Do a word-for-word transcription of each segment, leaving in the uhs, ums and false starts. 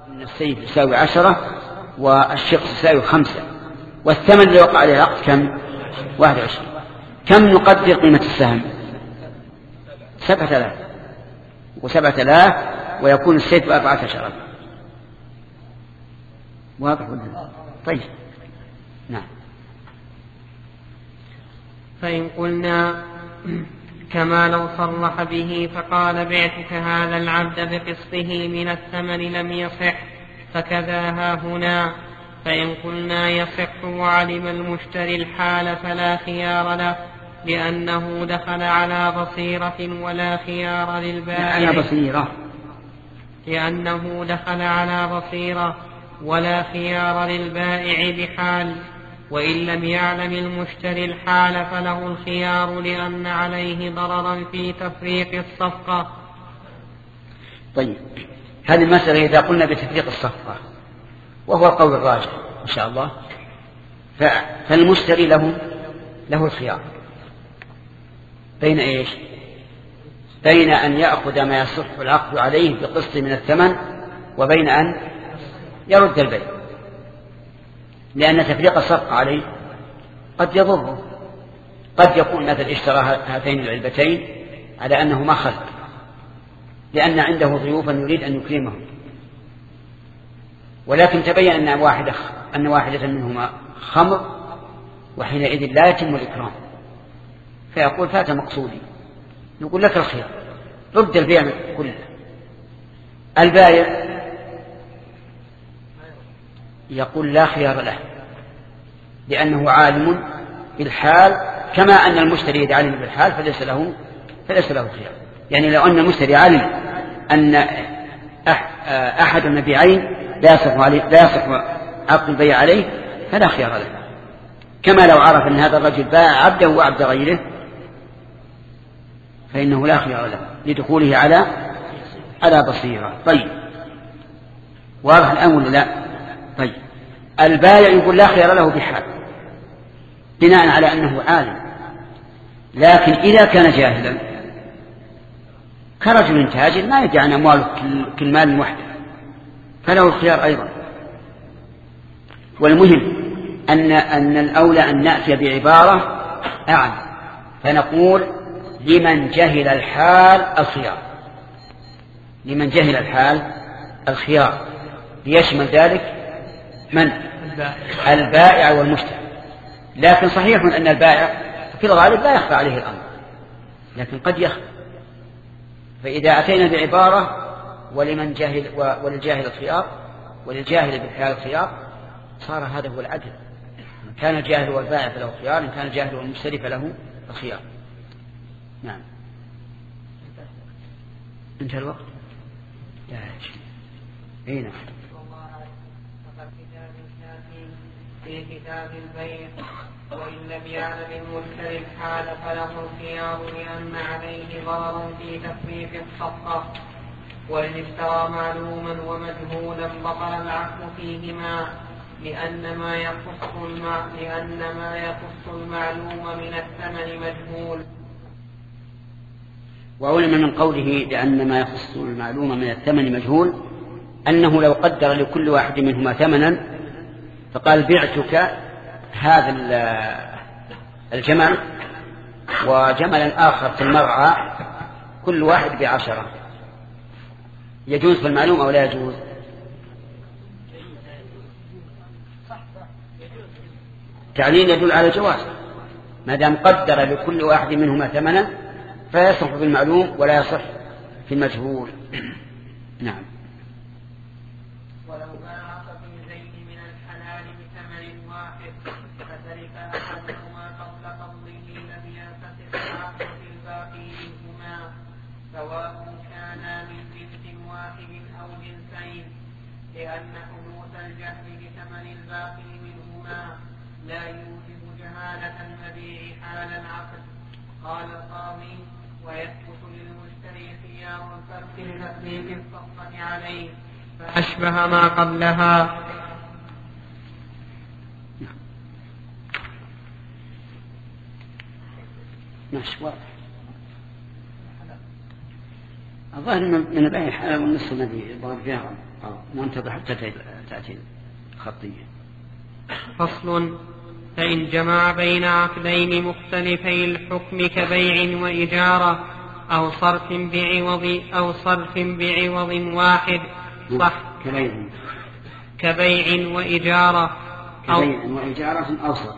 أن السيف يساوي عشرة والشقص يساوي خمسة، والثمن اللي وقع عليه العقد كم؟ واحد وعشرين. كم نقدر قيمة السهم؟ سبعة آلاف، وسبعة آلاف ويكون السيف بأربعة عشر. واضح ولا؟ طيب نعم. فإن قلنا كما لو صرح به فقال بعتك هذا العبد بقسطه من الثمن لم يصح، فكذا ها هنا. فإن قلنا يصح وعلم المشتري الحال فلا خيار له، لأنه دخل على بصيرة ولا خيار للبائع. على بصيرة. لأنه دخل على بصيرة ولا خيار للبائع بحال، وإن لم يعلم المشتري الحال فله الخيار، لأن عليه ضررا في تفريق الصفقة. طيب هذه المسألة إذا قلنا بتفريق الصفقة وهو القول الراجح إن شاء الله، فالمشتري له له الخيار بين إيش؟ بين أن يأخذ ما يصح العقد عليه بقسط من الثمن، وبين أن يرد البيع، لأن تفريق الصفقة عليه قد يضره. قد يكون مثل اشترى هاتين العلبتين على أنه ما خلق، لأن عنده ضيوفا يريد أن يكرمهم، ولكن تبين أن واحدة أن واحدة منهما خمر، وحينئذ لا يتم الإكرام، فيقول فات مقصودي. نقول لك الخيار، رد البيع كله. البائع يقول لا خيار له، لأنه عالم بالحال، كما أن المشتري يعلم بالحال فليس له فليس له خيار. يعني لو أن المشتري علم أن أحد المبيعين لا يصح عليه لا يصح عقد البيع عليه فلا خيار له، كما لو عرف أن هذا الرجل باع عبده وعبد غيره فإنه لا خيار له لدخوله على على بصيرة. طيب واضح الآن ولا لا؟ طيب البائع يقول لا خيار له بحال بناء على أنه عالم، لكن إذا كان جاهلا كرجل تاجر ما يدعي عن أمواله كالمال وحده فله الخيار أيضا. والمهم أن أن الأولى أن نأتي بعبارة أعم، فنقول لمن جهل الحال الخيار. لمن جهل الحال الخيار ليشمل ذلك من؟ البائع والمشتري. لكن صحيح أن البائع في الغالب لا يخفى عليه الأمر، لكن قد يخفى. فإذا أتينا بعبارة ولمن جاهل وللجاهل الخيار وللجاهل بالحال الخيار صار هذا هو العدل. إن كان الجاهل والبائع فله الخيار، إن كان الجاهل والمشتري فله الخيار. نعم. انتهى الوقت. لا شيء. اي نعم. في كتاب البيع وإن لم يعلم المشتري الحال فله الخيار، لأن عليه ضرر في تفريق الصفقة. وإن اشترى معلوما ومجهولا بطل العقد فيهما، لأن ما يخص المع... لأن ما يخص المعلوم من الثمن مجهول. وعلم من قوله لأن ما يخص المعلوم من الثمن مجهول أنه لو قدر لكل واحد منهما ثمنا فقال بعتك هذا الجمل وجملا آخر في المرعى كل واحد بعشرة، يجوز في المعلوم أو لا يجوز؟ تعليل يدل على الجواز ما دام قدر لكل واحد منهما ثمنا فيصح في المعلوم ولا يصح في المجهول. نعم. ولو باع في زيد من الحلال بثمن واحد فترك أحدهما قبل قبضه لم ينفسخ العقد في الباقي منهما، سواء كانا من جنس واحد أو جنسين، لأن حدوث الجهل بثمن الباقي منهما لا يوجب جهالة المبيع حال العقد. قال القاضي: ويثبت للمشتري خيار الفرق لتفريق الصفقة عليه فأشبه ما قبلها. ماشي واضح. الظاهر من البيع الحلال والنصف الذي ضرب فيها ننتظر حتى تأتي الخطية. فصل. فإن جمع بين عقدين مختلفي الحكم كبيع وإجارة أو صرف بعوض أو صرف بعوض واحد صح كبيع كبيع وإجارة أو كبيع وإجارة أو صرف.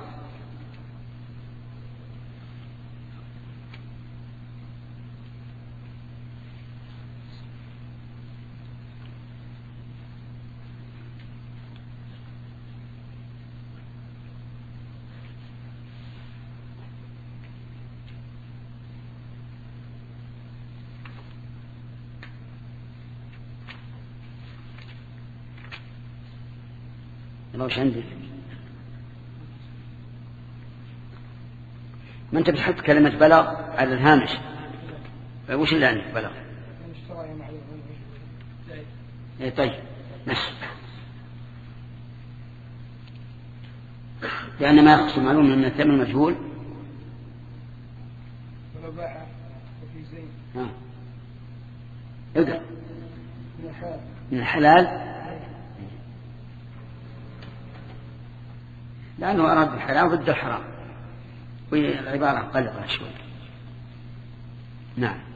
وش عندك؟ ما أنت بتحط كلمة بلغ على الهامش. وش اللي عندك بلغ؟ إيه طيب ماشي. لأن ما يخص معلوم أن الثمن مجهول. ها اقرأ. من الحلال لأنه أراد الحلال ضد الحرام والعبارة قلقة شوي. نعم.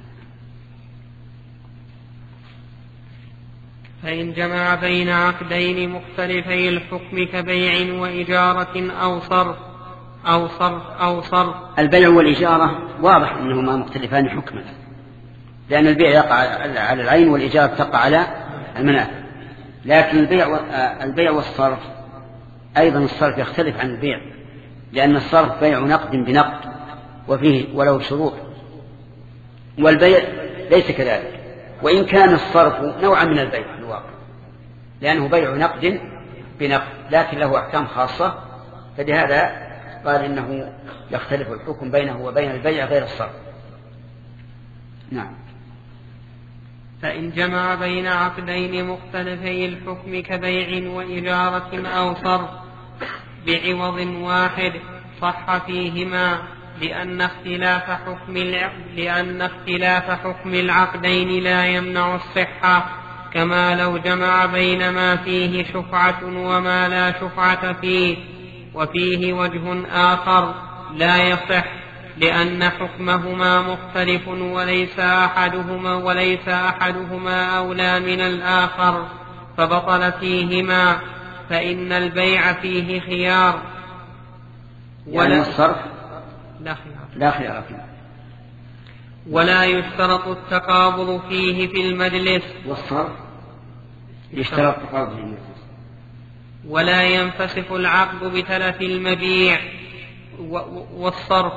فإن جمع بين عقدين مختلفي الحكم كبيع وإجارة أو صرف أو صرف أو صرف. البيع والإجارة واضح أنهما مختلفان حكما، لأن البيع يقع على العين والإجارة تقع على المنافع. لكن البيع البيع والصرف أيضا الصرف يختلف عن البيع، لأن الصرف بيع نقد بنقد وفيه ولو شروط، والبيع ليس كذلك، وإن كان الصرف نوعا من البيع في الواقع، لأنه بيع نقد بنقد لكن له أحكام خاصة، فلهذا قال إنه يختلف الحكم بينه وبين البيع غير الصرف. نعم. فإن جمع بين عقدين مختلفي الحكم كبيع وإجارة أو صرف بعوض واحد صح فيهما، لأن اختلاف حكم لأن اختلاف حكم العقدين لا يمنع الصحة، كما لو جمع بين ما فيه شفعة وما لا شفعة فيه. وفيه وجه آخر لا يصح، لأن حكمهما مختلف وليس أحدهما وليس أحدهما أولى من الآخر، فبطل فيهما، فإن البيع فيه خيار ولا يعني الصرف لا خيار, لا خيار فيه، ولا يشترط التقابض فيه في المجلس. والصرف يشترط التقابض فيه، ولا ينفسخ العقد بتلف المبيع والصرف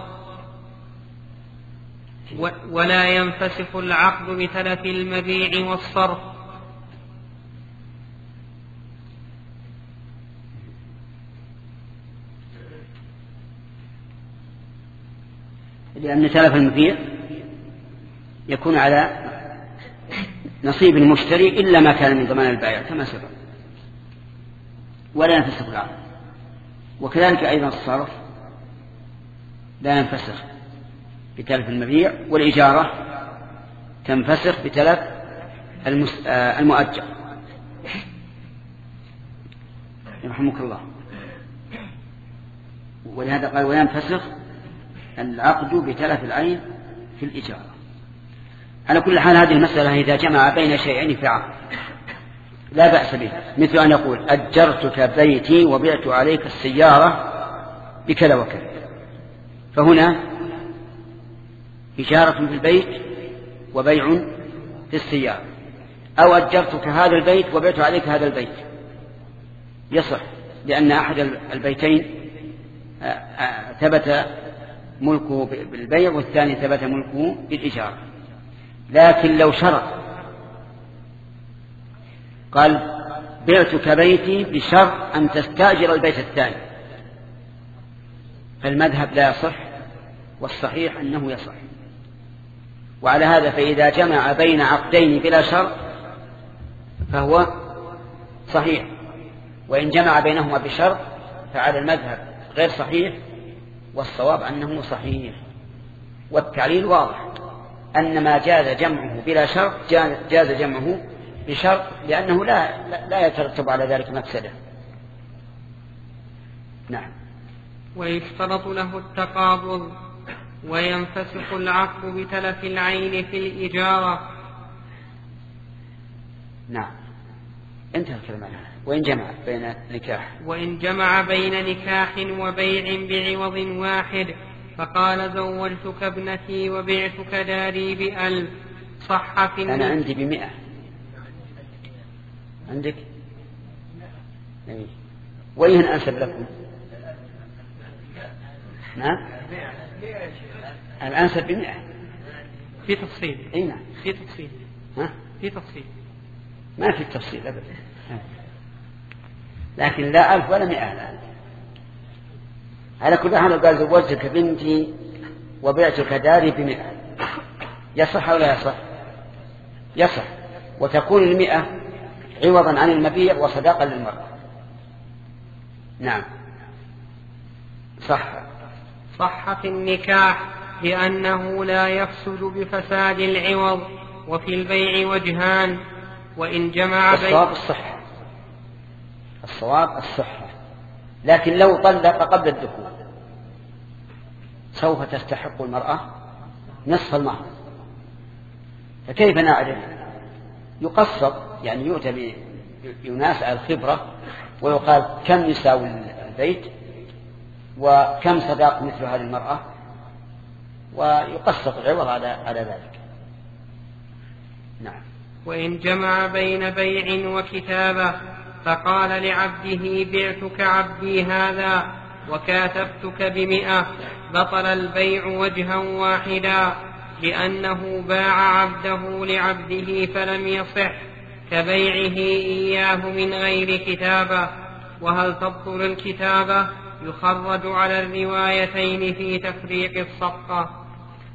ولا ينفسخ العقد بتلف المبيع والصرف. لأن تلف المبيع يكون على نصيب المشتري إلا ما كان من ضمان البائع كما سبق، ولا ينفسخ العقد. وكذلك أيضا الصرف لا ينفسخ بتلف المبيع، والإجارة تنفسخ بتلف المؤجر. يرحمك الله. ولهذا قال وينفسخ العقد بتلف العين في الإجارة. على كل حال هذه المسألة إذا جمع بين شيئين في عقد لا بأس به، مثل أن يقول أجرتك بيتي وبعت عليك السيارة بكذا وكذا، فهنا إجارة في البيت وبيع في السيارة. أو أجرتك هذا البيت وبعت عليك هذا البيت، يصح، لأن أحد البيتين ثبت ملكه بالبيع والثاني ثبت ملكه بالإجارة. لكن لو شرط قال بعتك بيتي بشرط أن تستأجر البيت الثاني، فالمذهب لا يصح، والصحيح أنه يصح. وعلى هذا فإذا جمع بين عقدين بلا شرط فهو صحيح، وإن جمع بينهما بشرط فعلى المذهب غير صحيح، والصواب أنه صحيح، والتعليل واضح. أن ما جاز جمعه بلا شرط جاز جمعه بشرط، لأنه لا, لا يترتب على ذلك مفسدة. نعم. ويشترط له التقابض، وينفسخ العقد بتلف العين في الإجارة. نعم. انتهى الكلام. وإن جمع بين نكاح وإن جمع بين نكاح وبيع بعوض واحد، فقال زوجتك ابنتي وبعتك داري بألف، صح في أنا عندي بمئة. عندك؟ نعم. وين أنسب لكم؟ نعم. الأنسب بمئة. في تفصيل. أي نعم. في تفصيل. ها؟ في تفصيل. ما في تفصيل أبدا. لكن لا ألف ولا مئة الآن. على كل حال قال زوجتك بنتي وبعتك داري بمئة، يصح ولا يصح؟ يصح. وتكون المئة عوضا عن المبيع وصداقا للمرأة. نعم. صح. صح في النكاح لأنه لا يفسد بفساد العوض، وفي البيع وجهان. وإن جمع بين الصواب الصحة. الصواب الصحة. لكن لو طلق قبل الدخول سوف تستحق المرأة نصف المهر، فكيف نعرف؟ يقصد، يعني يؤتى بناس على الخبرة ويقال كم يساوي البيت وكم صداق مثل هذه المرأة، ويقصد العوض على على ذلك. نعم. وإن جمع بين بيع وكتابة، فقال لعبده بعتك عبدي هذا وكاتبتك بمئة، بطل البيع وجها واحدا، لأنه باع عبده لعبده فلم يصح، كبيعه إياه من غير كتابة. وهل تبطل الكتابة؟ يخرج على الروايتين في تفريق الصفقة.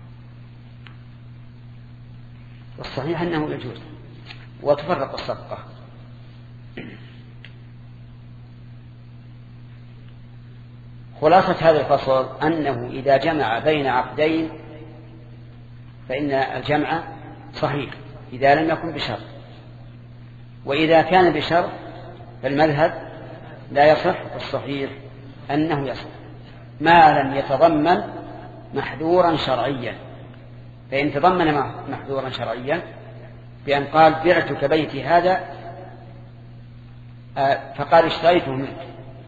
والصحيح أنه يجوز وتفرق الصفقة. خلاصة هذا الفصل أنه إذا جمع بين عقدين فإن الجمع صحيح إذا لم يكن بشرط، وإذا كان بشرط فالمذهب لا يصح، والصحيح أنه يصح ما لم يتضمن محذورا شرعيا. فإن تضمن محذورا شرعيا بأن قال بعتك بيتي هذا فقال اشتريته منك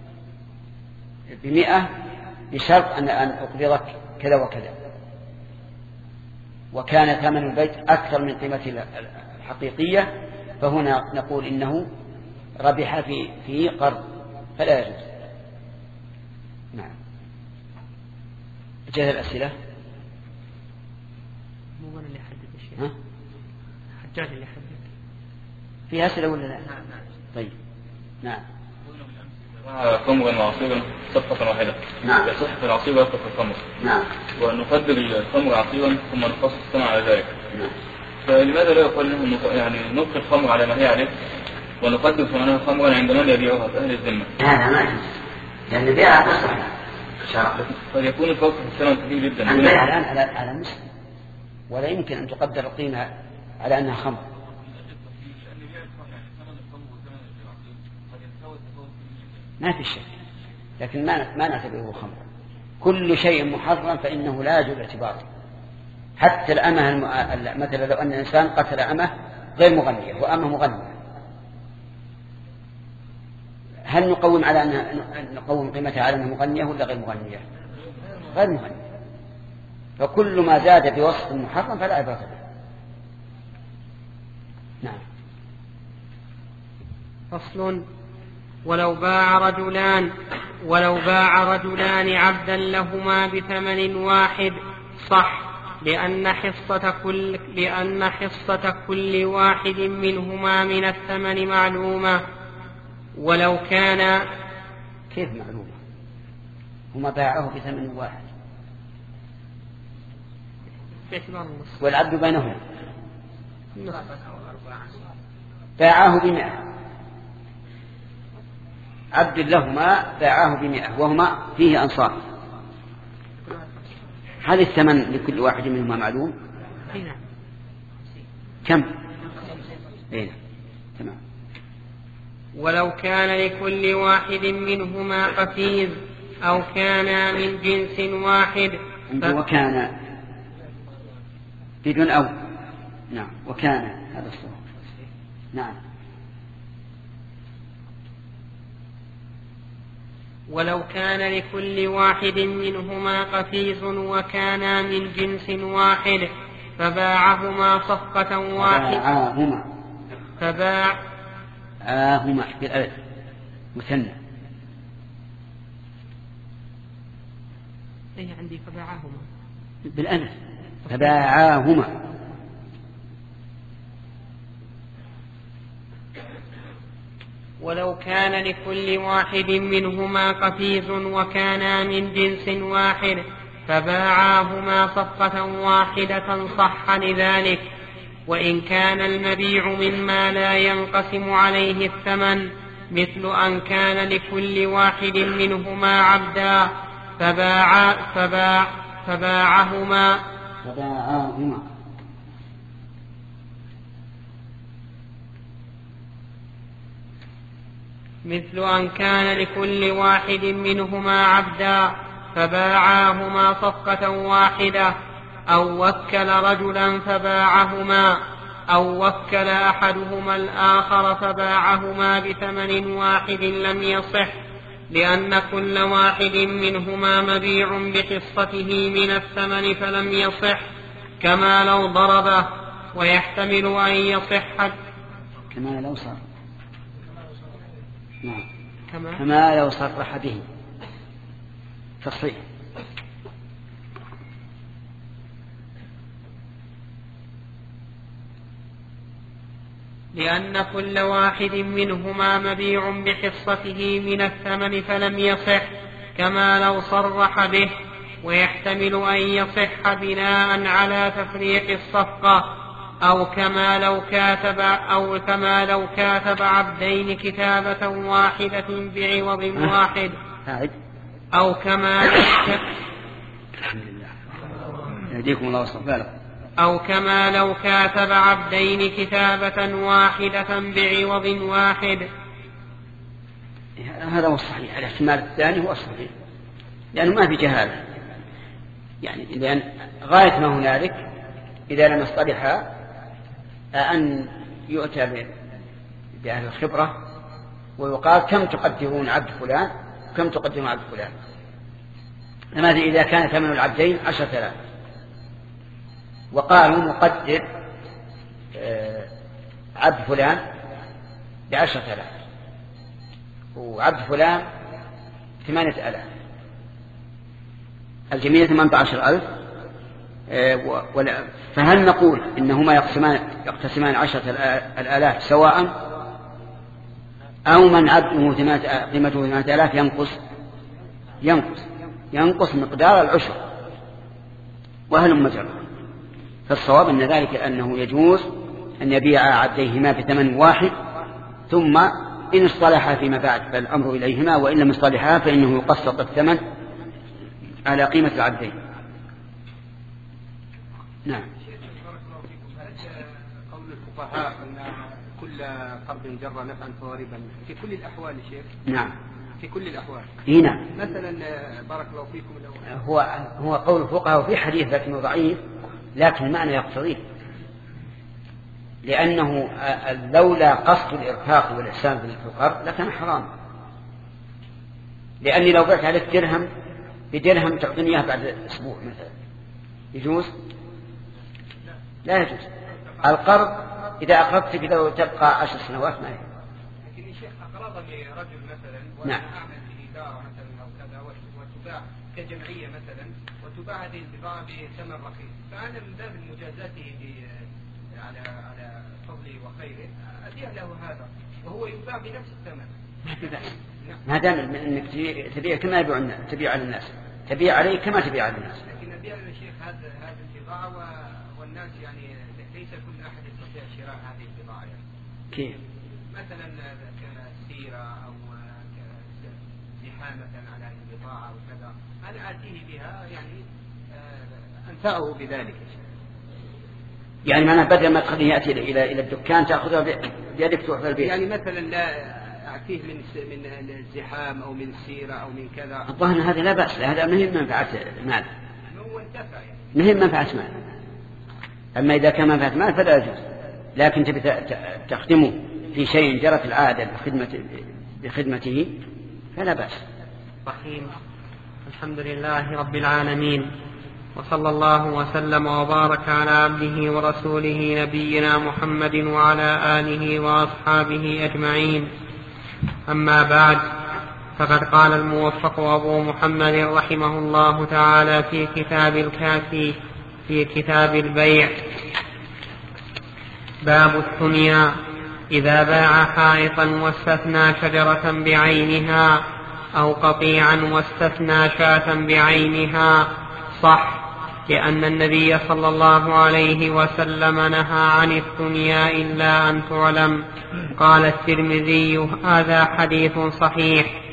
بمئة بشرط أن أقبضك كذا وكذا، وكان ثمن البيت أكثر من قيمته الحقيقية، فهنا نقول إنه ربح في في قرض فلا يجوز. نعم. جاءت الأسئلة. مو أنا اللي أحدد الشيء. ها؟ حجاج اللي يحدد. في أسئلة ولا لا؟ نعم نعم. طيب. نعم. خمرا وعصيرا صفقة واحدة. نعم. يصح في العصير ويصح في الخمر. نعم. ونقدر الخمر عصيرا ثم نقص الثمن على ذلك. نعم. فلماذا لا يقال انه يعني نبقي الخمر على ما هي عليه ونقدر ثمنها خمرا عند من يبيعها في أهل الذمة؟ هذا ما يجوز، لأن البيع تصح شرعا. قد يكون الفرق في الثمن كبير جدا. البيع الآن على على مثل، ولا يمكن أن تقدر القيمة على أنها خمر. ما في شيء، لكن ما ما نعتبره خمرا. كل شيء محرم فإنه لا يجوز اعتباره. حتى الأمة الم... مثلا لو أن الإنسان قتل أمة غير مغنية وأمة مغنية، هل نقوم على أن نقوم قيمتها على أنها مغنية ولا غير مغنية؟ غير مغنية. فكل ما زاد بوصف محرم فلا عبرة به. نعم. فصل. ولو باع رجلان ولو باع رجلان عبدا لهما بثمن واحد صح، لأن حصة كل لأن حصة كل واحد منهما من الثمن معلومة. ولو كان كيف معلومة؟ هما باعه بثمن واحد والعبد بينهما باعه بمئة، عبد لهما باعاه بمئة وهما فيه أنصار. هل الثمن لكل واحد منهما معلوم؟ نعم. كم؟ إيه تمام. ولو كان لكل واحد منهما قفيز أو كان من جنس واحد ف... وكان بدون أو نعم وكان هذا الصوت نعم. ولو كان لكل واحد منهما قفيز وكانا من جنس واحد فباعهما صفقة واحدة فباعهما فباع آهما بالألف مثنى. أي عندي فباعهما بالألف فباعهما. ولو كان لكل واحد منهما قفيز وكانا من جنس واحد فباعاهما صفقة واحدة صح لذلك. وإن كان المبيع مما لا ينقسم عليه الثمن مثل أن كان لكل واحد منهما عبدا فباع فباع فباعهما فباعاهما مثل أن كان لكل واحد منهما عبدا فباعاهما صفقة واحدة أو وكل رجلا فباعهما أو وكل أحدهما الآخر فباعهما بثمن واحد لم يصح لأن كل واحد منهما مبيع بحصته من الثمن فلم يصح كما لو ضربه. ويحتمل أن يصح كما لو صار نعم. كما, كما لو صرح به تصحيح. لأن كل واحد منهما مبيع بحصته من الثمن فلم يصح كما لو صرح به. ويحتمل أن يصح بناء على تفريق الصفقة أو كما لو كاتب أو كما لو كاتب عبدين كتابة واحدة بعوض واحد أو كما الحمد لله يهديكم الله ويصلح أو كما لو كاتب عبدين كتابة واحدة بعوض واحد. هذا هو الصحيح. الاحتمال الثاني هو الصحيح لأنه ما في جهالة يعني لأن غاية ما هنالك إذا لم يصطلحا أن يؤتى بأهل الخبرة ويقال كم تقدرون عبد فلان كم تقدرون عبد فلان. لماذا إذا كان ثمن العبدين عشرة آلاف وقالوا نقدر عبد فلان بعشرة آلاف وعبد فلان ثمانية آلاف الجميع ثمانية عشر ألف فهل نقول إنهما يقسمان يقتسمان عشرة الآلاف سواء أو من عبده قيمته ثمانية آلاف ينقص ينقص ينقص مقدار العشر وهل مجرى. فالصواب أن ذلك أنه يجوز أن يبيع عبديهما بثمن واحد ثم إن اصطلحا فيما بعد فالأمر إليهما وإن لم يصطلحا فإنه يقسط الثمن على قيمة العبدين. نعم. قول الفقهاء أن كل قرض جر نفعا فهو ربا في كل الأحوال شيخ. نعم في كل الأحوال. نعم. مثلا بارك الله فيكم هو هو قول الفقهاء في حديث لكنه ضعيف لكن المعنى يقتضيه لأنه لولا قصد الإرفاق والإحسان في القرض لكان حرام. لأني لو بعت عليك درهم بدرهم تعطيني إياه بعد أسبوع مثلا يجوز؟ لا يجوز. القرض إذا أقرضتك لو تبقى عشر سنوات ما يجوز. لكن يا شيخ أقرضني رجل مثلا وأنا نعم. أعمل في إدارة مثلا أو كذا وتباع كجمعية مثلا وتباع هذه البضاعة بثمن رخيص فأنا من باب مجازاته على على فضله وخيره أديه له هذا وهو يباع بنفس الثمن. ما دام انك تبيع كما يبيع الناس تبيع على الناس تبيع عليه كما تبيع على الناس. لكن نبيع للشيخ هذا هذه البضاعة والناس يعني ليس كل أحد يستطيع شراء هذه البضاعة يعني. كيف؟ مثلا كسيرة أو زحامة على هذه البضاعة أو كذا أنا آتيه بها يعني أنفعه بذلك. يعني معنى بدل ما تخليه يأتي إلى إلى الدكان تأخذها بيدك تروح في البيت. يعني مثلا لا أعطيه من من الزحام أو من السيرة أو من كذا. الظاهر هذا لا بأس، هذا مهم منفعة مال. هو انتفع يعني. مهم منفعة مال. أما إذا كان منفعة مال فلا يجوز، لكن تبي تخدمه في شيء جرت العادة بخدمة بخدمته فلا بأس. رحيم. الحمد لله رب العالمين، وصلى الله وسلم وبارك على عبده ورسوله نبينا محمد وعلى آله وأصحابه أجمعين. أما بعد، فقد قال الموفق أبو محمد رحمه الله تعالى في كتاب الكافي في كتاب البيع: باب الثنيا: إذا باع حائطا واستثنى شجرة بعينها أو قطيعا واستثنى شاة بعينها صح، لأن النبي صلى الله عليه وسلم نهى عن الثنيا إلا أن تعلم. قال الترمذي: هذا حديث صحيح.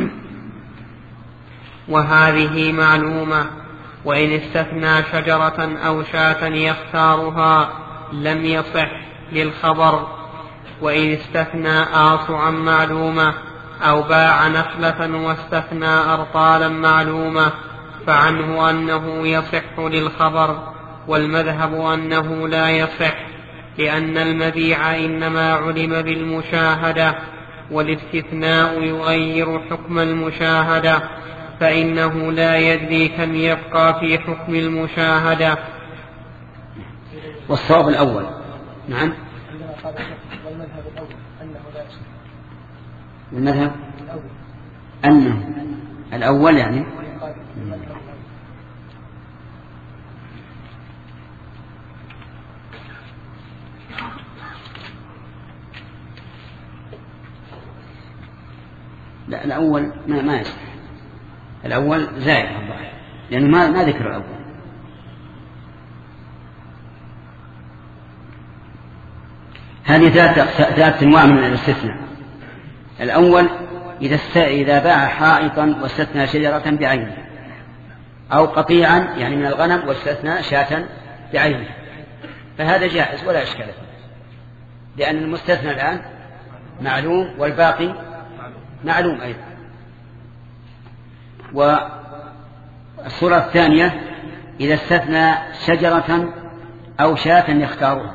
وهذه معلومة، وإن استثنى شجرة أو شاة يختارها لم يصح للخبر. وإن استثنى آصعا معلومة أو باع نخلة واستثنى أرطالا معلومة فعنه أنه يصح للخبر، والمذهب أنه لا يصح، لأن المبيع إنما علم بالمشاهدة، والاستثناء يغير حكم المشاهدة، فإنه لا يدري كم يبقى في حكم المشاهدة. والصواب الأول. نعم. المذهب أنه الأول يعني لا، الأول ما ما يصح. الأول زائد الظاهر، لأنه ما ما ذكر الأول. هذه ثلاث أنواع من الاستثناء. الأول إذا إذا باع حائطا واستثنى شجرة بعينها، أو قطيعا يعني من الغنم واستثنى شاة بعينها، فهذا جائز ولا إشكال فيه، لأن المستثنى الآن معلوم والباقي معلوم أيضا. والصورة الثانية إذا استثنى شجرة أو شاة يختارها،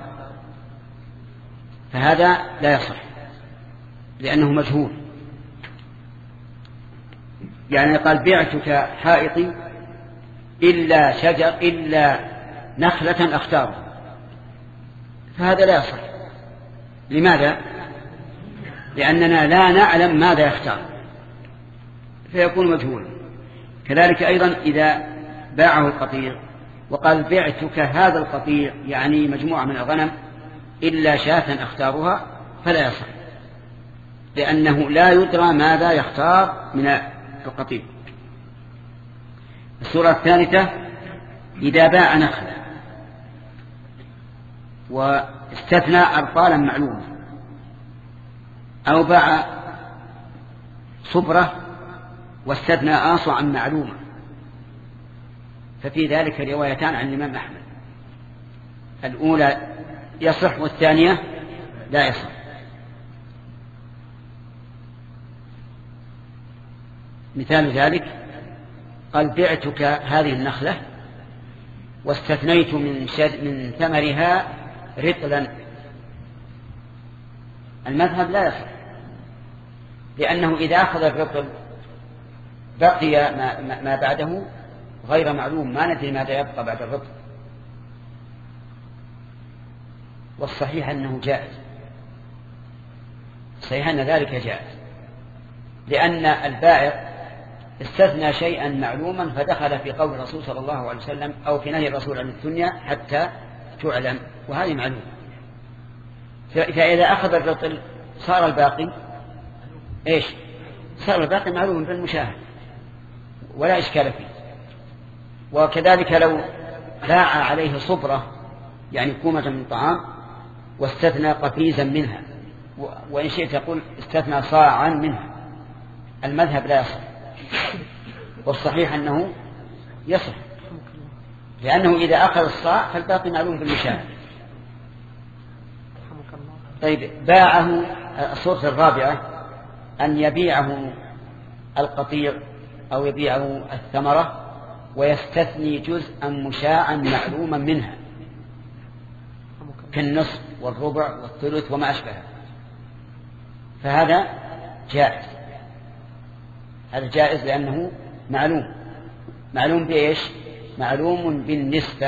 فهذا لا يصح لأنه مجهول. يعني قال: بعتك حائطي إلا شجر إلا نخلة أختارها، فهذا لا يصح. لماذا؟ لأننا لا نعلم ماذا يختار، فيكون مجهولا. كذلك أيضا إذا باعه القطيع وقال: بعتك هذا القطيع يعني مجموعة من الغنم إلا شاة أختارها، فلا يصح، لأنه لا يدرى ماذا يختار من القطيع. السورة الثالثة إذا باع نخلة واستثنى أرطالا معلومة، أو باع صبرة واستثنى آصعا معلومة، ففي ذلك روايتان عن الإمام أحمد: الأولى يصح والثانية لا يصح. مثال ذلك قال: بعتك هذه النخلة واستثنيت من, من ثمرها رطلا. المذهب لا يصح، لأنه إذا أخذ الرطل بقي ما, ما بعده غير معلوم، ما ندري ماذا يبقى بعد الرطل. والصحيح أنه جائز، صحيح أن ذلك جائز، لأن البائع استثنى شيئا معلوما فدخل في قول الرسول صلى الله عليه وسلم أو في نهي الرسول عن الثنيا حتى تعلم، وهذه معلوم. فإذا أخذ الرطل صار الباقي إيش؟ صار الباقي معلوم بالمشاهد ولا إشكال فيه. وكذلك لو باع عليه صبرة يعني كومة من طعام واستثنى قفيزا منها، وإن شئت تقول استثنى صاعا منها، المذهب لا يصح، والصحيح أنه يصح، لأنه إذا أخذ الصاع فالباقي معلوم بالمشاهد طيب باعه الصورة الرابعة أن يبيعه القطيع أو يبيعه الثمرة ويستثني جزءا مشاعا معلوما منها كالنصف والربع والثلث وما أشبهه، فهذا جائز. هذا جائز لأنه معلوم. معلوم بإيش؟ معلوم بالنسبة.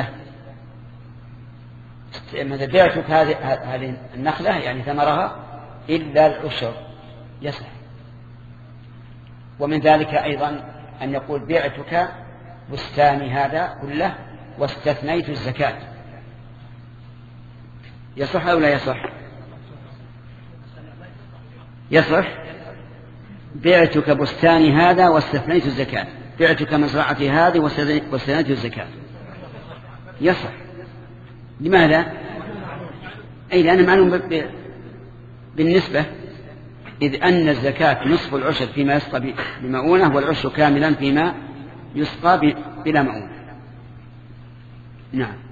ماذا بعتك هذه النخلة يعني ثمرها إلا العشر يصح. ومن ذلك أيضا أن يقول بعتك بستاني هذا كله واستثنيت الزكاة، يصح أو لا يصح؟ يصح. بعتك بستاني هذا واستثنيت الزكاة، بعتك مزرعتي هذه واستثنيت الزكاة، يصح. لماذا؟ أي لأنه معلوم بالنسبة، إذ أن الزكاة نصف العشر فيما يسقى بمؤونة والعشر كاملا فيما يسقى بلا مؤونة. نعم.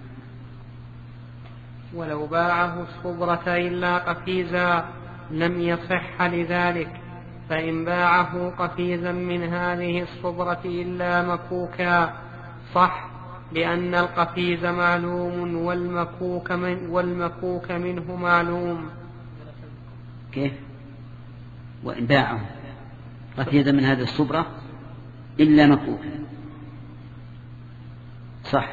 ولو باعه الصبرة إلا قفيزا لم يصح لذلك، فإن باعه قفيزا من هذه الصبرة إلا مكوكا صح، لأن القفيز معلوم والمكوك, من والمكوك منه معلوم. كيف؟ وإن باعه قفيزا من هذه الصبرة إلا مكوكا صح.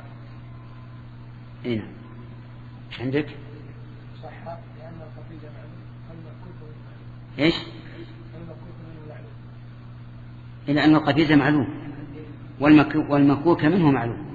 إيه نعم. إيش عندك؟ صح لأن القفيز معلوم والمكوك منه معلوم. إيش؟ إلا أن القفيز معلوم والمكوك منه معلوم.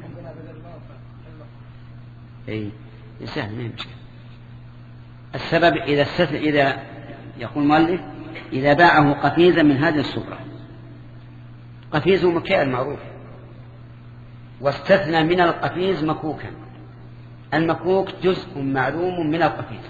أي سهل ما يمشي. السبب إذا استثنى، إذا يقول مؤلف إذا باعه قفيزا من هذه الصبرة، قفيز مكيال معروف، واستثنى من القفيز مكوكا. المكوك جزء معلوم من القفيز،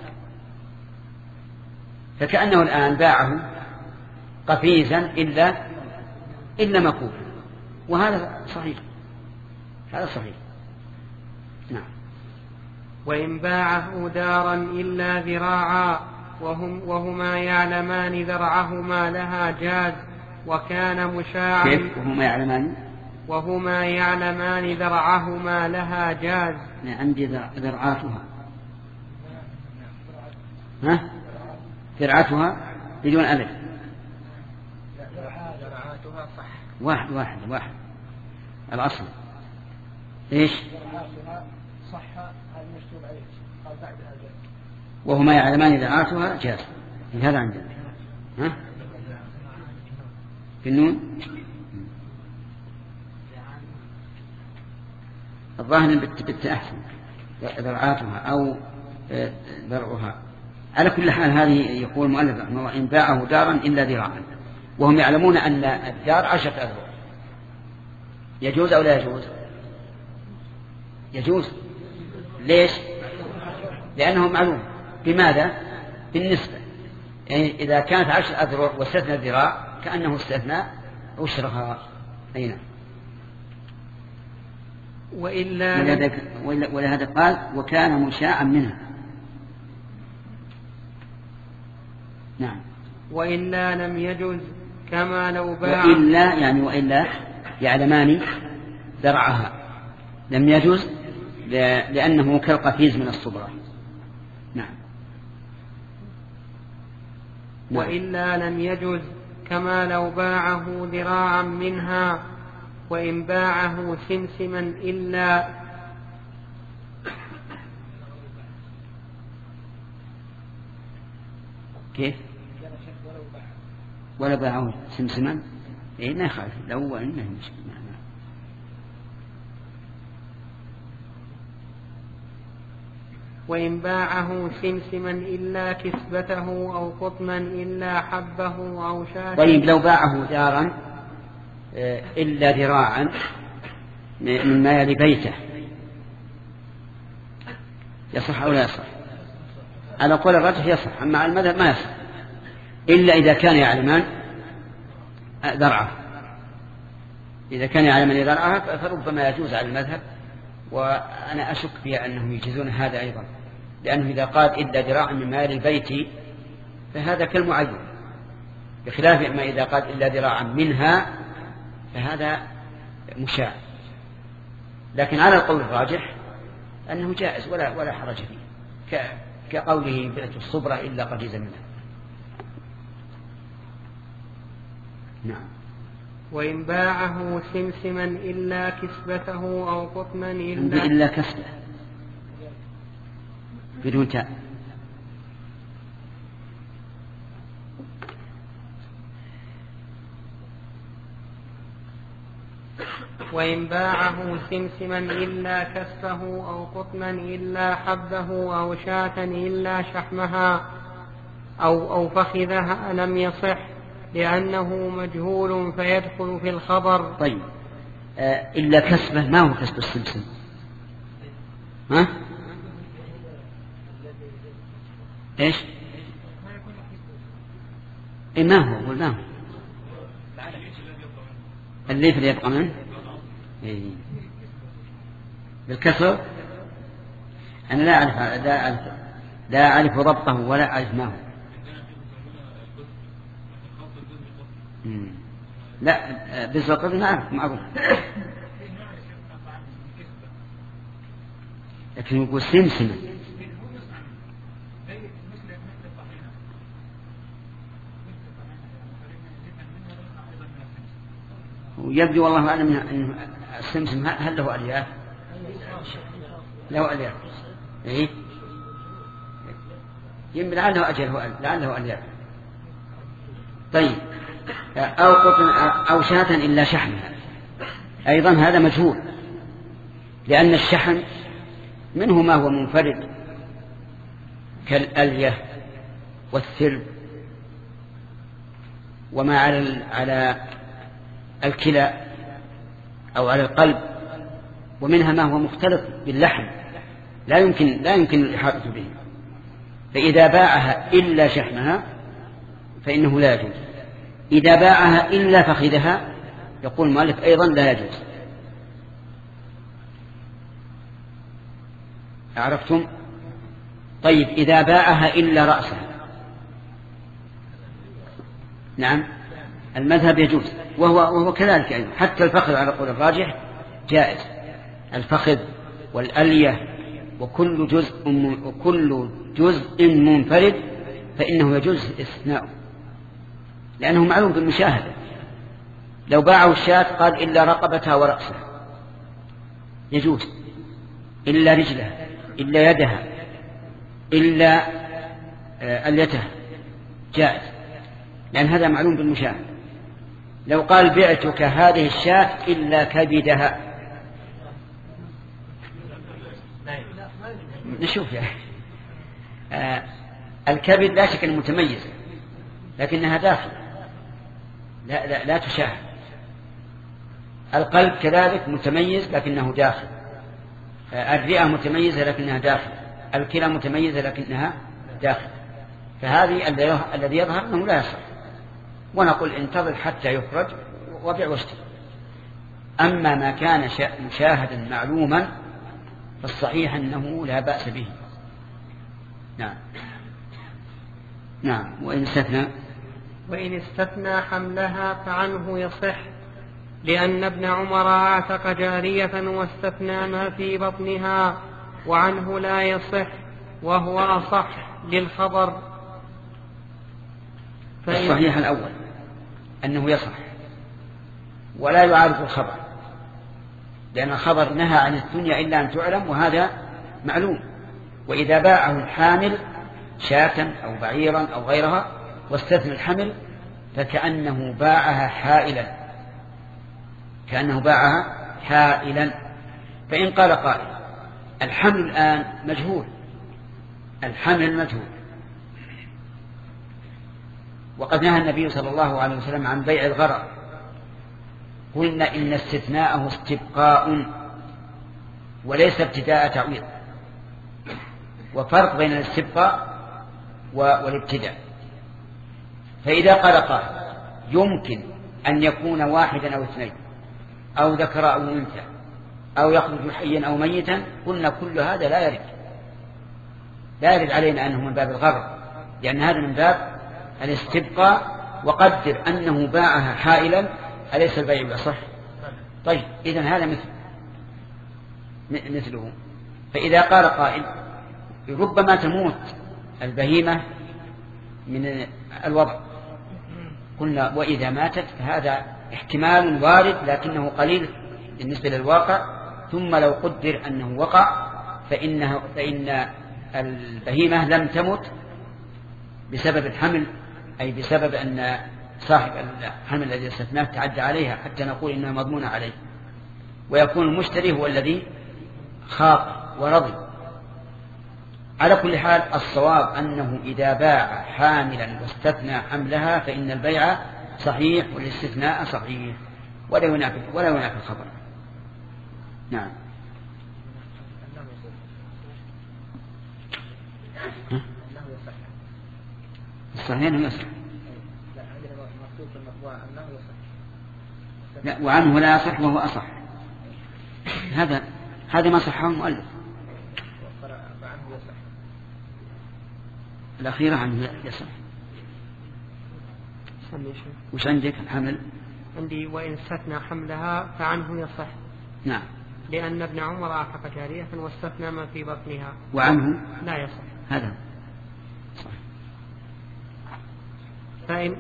فكأنه الآن باعه قفيزا إلا إلا مكوكا، وهذا صحيح. هذا صحيح. نعم. وإن باعه دارا إلا ذراعا وهم وهما يعلمان ذرعهما لها جاز، وكان مشاعا. كيف وهما يعلمان؟ وهما يعلمان ذرعهما لها جاز. عندي ذرعاتها. ها؟ ذرعاتها بدون ألف. ذرعاتها صح. واحد واحد واحد الأصل إيش؟ صح المكتوب عليه قال بعدها جاز. وهما يعلمان ذرعاتها جاز. هذا عندنا. ها؟ في النون الظاهر بالتأحسن ذرعاتها أو ذرعها. على كل حال هذه يقول المؤلف رحمه الله إن باعه دارا إلا ذراعا، وهم يعلمون أن الدار عشرة أذرع، يجوز أو لا يجوز؟ يجوز. ليش؟ لأنه معلوم. بماذا؟ بالنسبة. يعني إذا كانت عشر أذرع واستثنى الذراع كأنه استثنى عشرها. أي نعم. وإلا ولهذا قال وكان مشاعا منها. نعم. وإلا لم يجوز كما لو باع. وإلا يعني وإلا يعلمان ذرعها لم يجوز لأنه كالقفيز من الصبرة. نعم. وإلا لم يجوز كما لو باعه ذراعا منها، وإن باعه سمسما إلا كيف؟ ولا باعه سمسما إيه ما يخالف لو إنه مشكلة. وإن باعه سمسما إلا كسبته أو قطنا إلا حبه أو شاة. طيب لو باعه دارا إلا ذراعا مما يلي بيته يصح أو لا يصح؟ على قول الرجح يصح، أما على المذهب ما يصح إلا إذا كان يعلمان ذرعه. إذا كان يعلمان ذرعها فربما يجوز على المذهب، وأنا أشك في أنهم يجيزون هذا أيضا، لأنه إذا قال إلا ذراعا من مال البيت فهذا كالمعين، بخلاف ما إذا قال إلا ذراعا منها فهذا مشاع. لكن على القول الراجح أنه جائز ولا ولا حرج فيه، كقوله بئت الصبرة إلا قفيز منها. نعم. وإن باعه سمسما إلا كسبته أو قطنا إلا إلا كسبه بدون تاء. وإن باعه سمسما إلا كسبه أو قطنا إلا حبه أو شاة إلا شحمها أو, أو فخذها لم يصح لأنه مجهول فيدخل في الخبر. طيب آه إلا كسبه، ما هو كسب السمسم؟ ها؟ إيش؟ إيه ما هو؟ قلناه الليف اللي يبقى منه إيه؟ بالكسر. أنا لا أعرف لا أعرف لا أعرف ضبطه ولا أعرف ما هو. لا بالضبط ما أعرف ما أقول، لكن يقول سمسمة. ويبدو والله أعلم أن السمسم هل له ألياف؟ له ألياف. إيه؟ يمكن لعله أجل لعله ألياف. طيب أو قطن أو شاة إلا شحمها، أيضا هذا مجهول، لأن الشحم منه ما هو منفرد كالألية والثلب وما على على الكلى أو على القلب، ومنها ما هو مختلط باللحم لا يمكن لا يمكن الإحاطة به. فإذا باعها إلا شحمها فإنه لا يجوز. إذا باعها إلا فخذها يقول المؤلف أيضا لا يجوز. عرفتم؟ طيب إذا باعها إلا رأسها، نعم المذهب يجوز، وهو, وهو كذلك أيضا. حتى الفخذ على قول الراجح جائز، الفخذ والألية وكل جزء وكل جزء منفرد فإنه يجوز استثناؤه، لأنه معلوم بالمشاهدة. لو باعوا الشاة قال إلا رقبتها ورأسها يجوز، إلا رجلها إلا يدها إلا أليتها جائز، لأن هذا معلوم بالمشاهدة. لو قال بعتك هذه الشاة إلا كبدها نشوف يعني آه الكبد لا شك أنه متميز لكنها داخل لا, لا, لا تشاهد. القلب كذلك متميز لكنه داخل، آه الرئة متميزة لكنها داخل، الكلى متميزة لكنها داخل. فهذه الذي يظهر أنه لا يصح، ونقول انتظر حتى يخرج وبيع واشتري. أما ما كان مشاهدا معلوما فالصحيح أنه لا بأس به. نعم. نعم. وإن استثنى وإن استثنى حملها فعنه يصح، لأن ابن عمر اعتق جارية واستثنى ما في بطنها وعنه لا يصح، وهو أصح للخبر. الصحيح الأول أنه يصح ولا يعارض الخبر، لأن الخبر نهى عن الدنيا إلا أن تعلم، وهذا معلوم. وإذا باعه الحامل شاة أو بعيرا أو غيرها واستثنى الحمل فكأنه باعها حائلا، كأنه باعها حائلا. فإن قال قائل الحمل الآن مجهول، الحمل مجهول، وقد نهى النبي صلى الله عليه وسلم عن بيع الغرر، قلنا إن استثناءه استبقاء وليس ابتداء تعويض، وفرق بين الاستبقاء والابتداء. فإذا قال قال يمكن أن يكون واحدا أو اثنين أو ذكر أو أنثى، أو, أو يخرج حيا أو ميتا، قلنا كل هذا لا يرد، لا يرد علينا أنه من باب الغرر، لأن هذا من باب الاستبقاء، وقدر أنه باعها حائلا أليس البيع بصح؟ طيب إذن هذا مثل مثله. فإذا قال قائل ربما تموت البهيمة من الوضع، قلنا وإذا ماتت فهذا احتمال وارد لكنه قليل بالنسبة للواقع، ثم لو قدر أنه وقع فإنه فإن البهيمة لم تمت بسبب الحمل، أي بسبب أن صاحب الحمل الذي استثناه تعدى عليها حتى نقول إنها مضمونة عليه، ويكون المشتري هو الذي خاق ورضي. على كل حال الصواب أنه إذا باع حاملا واستثنى حملها فإن البيع صحيح والاستثناء صحيح ولا ينافي ولا ينافي الخبر. نعم. الصحيح أنه يصح. لا، وعنه لا يصح وهو أصح. هذا هذا ما صحه المؤلف. الأخيرة عنه يصح. وش عندك الحمل؟ عندي وإن استثنى حملها فعنه يصح. نعم. لأن ابن عمر أعتق جارية واستثنى ما في بطنها. وعنه لا يصح. هذا صح. فإن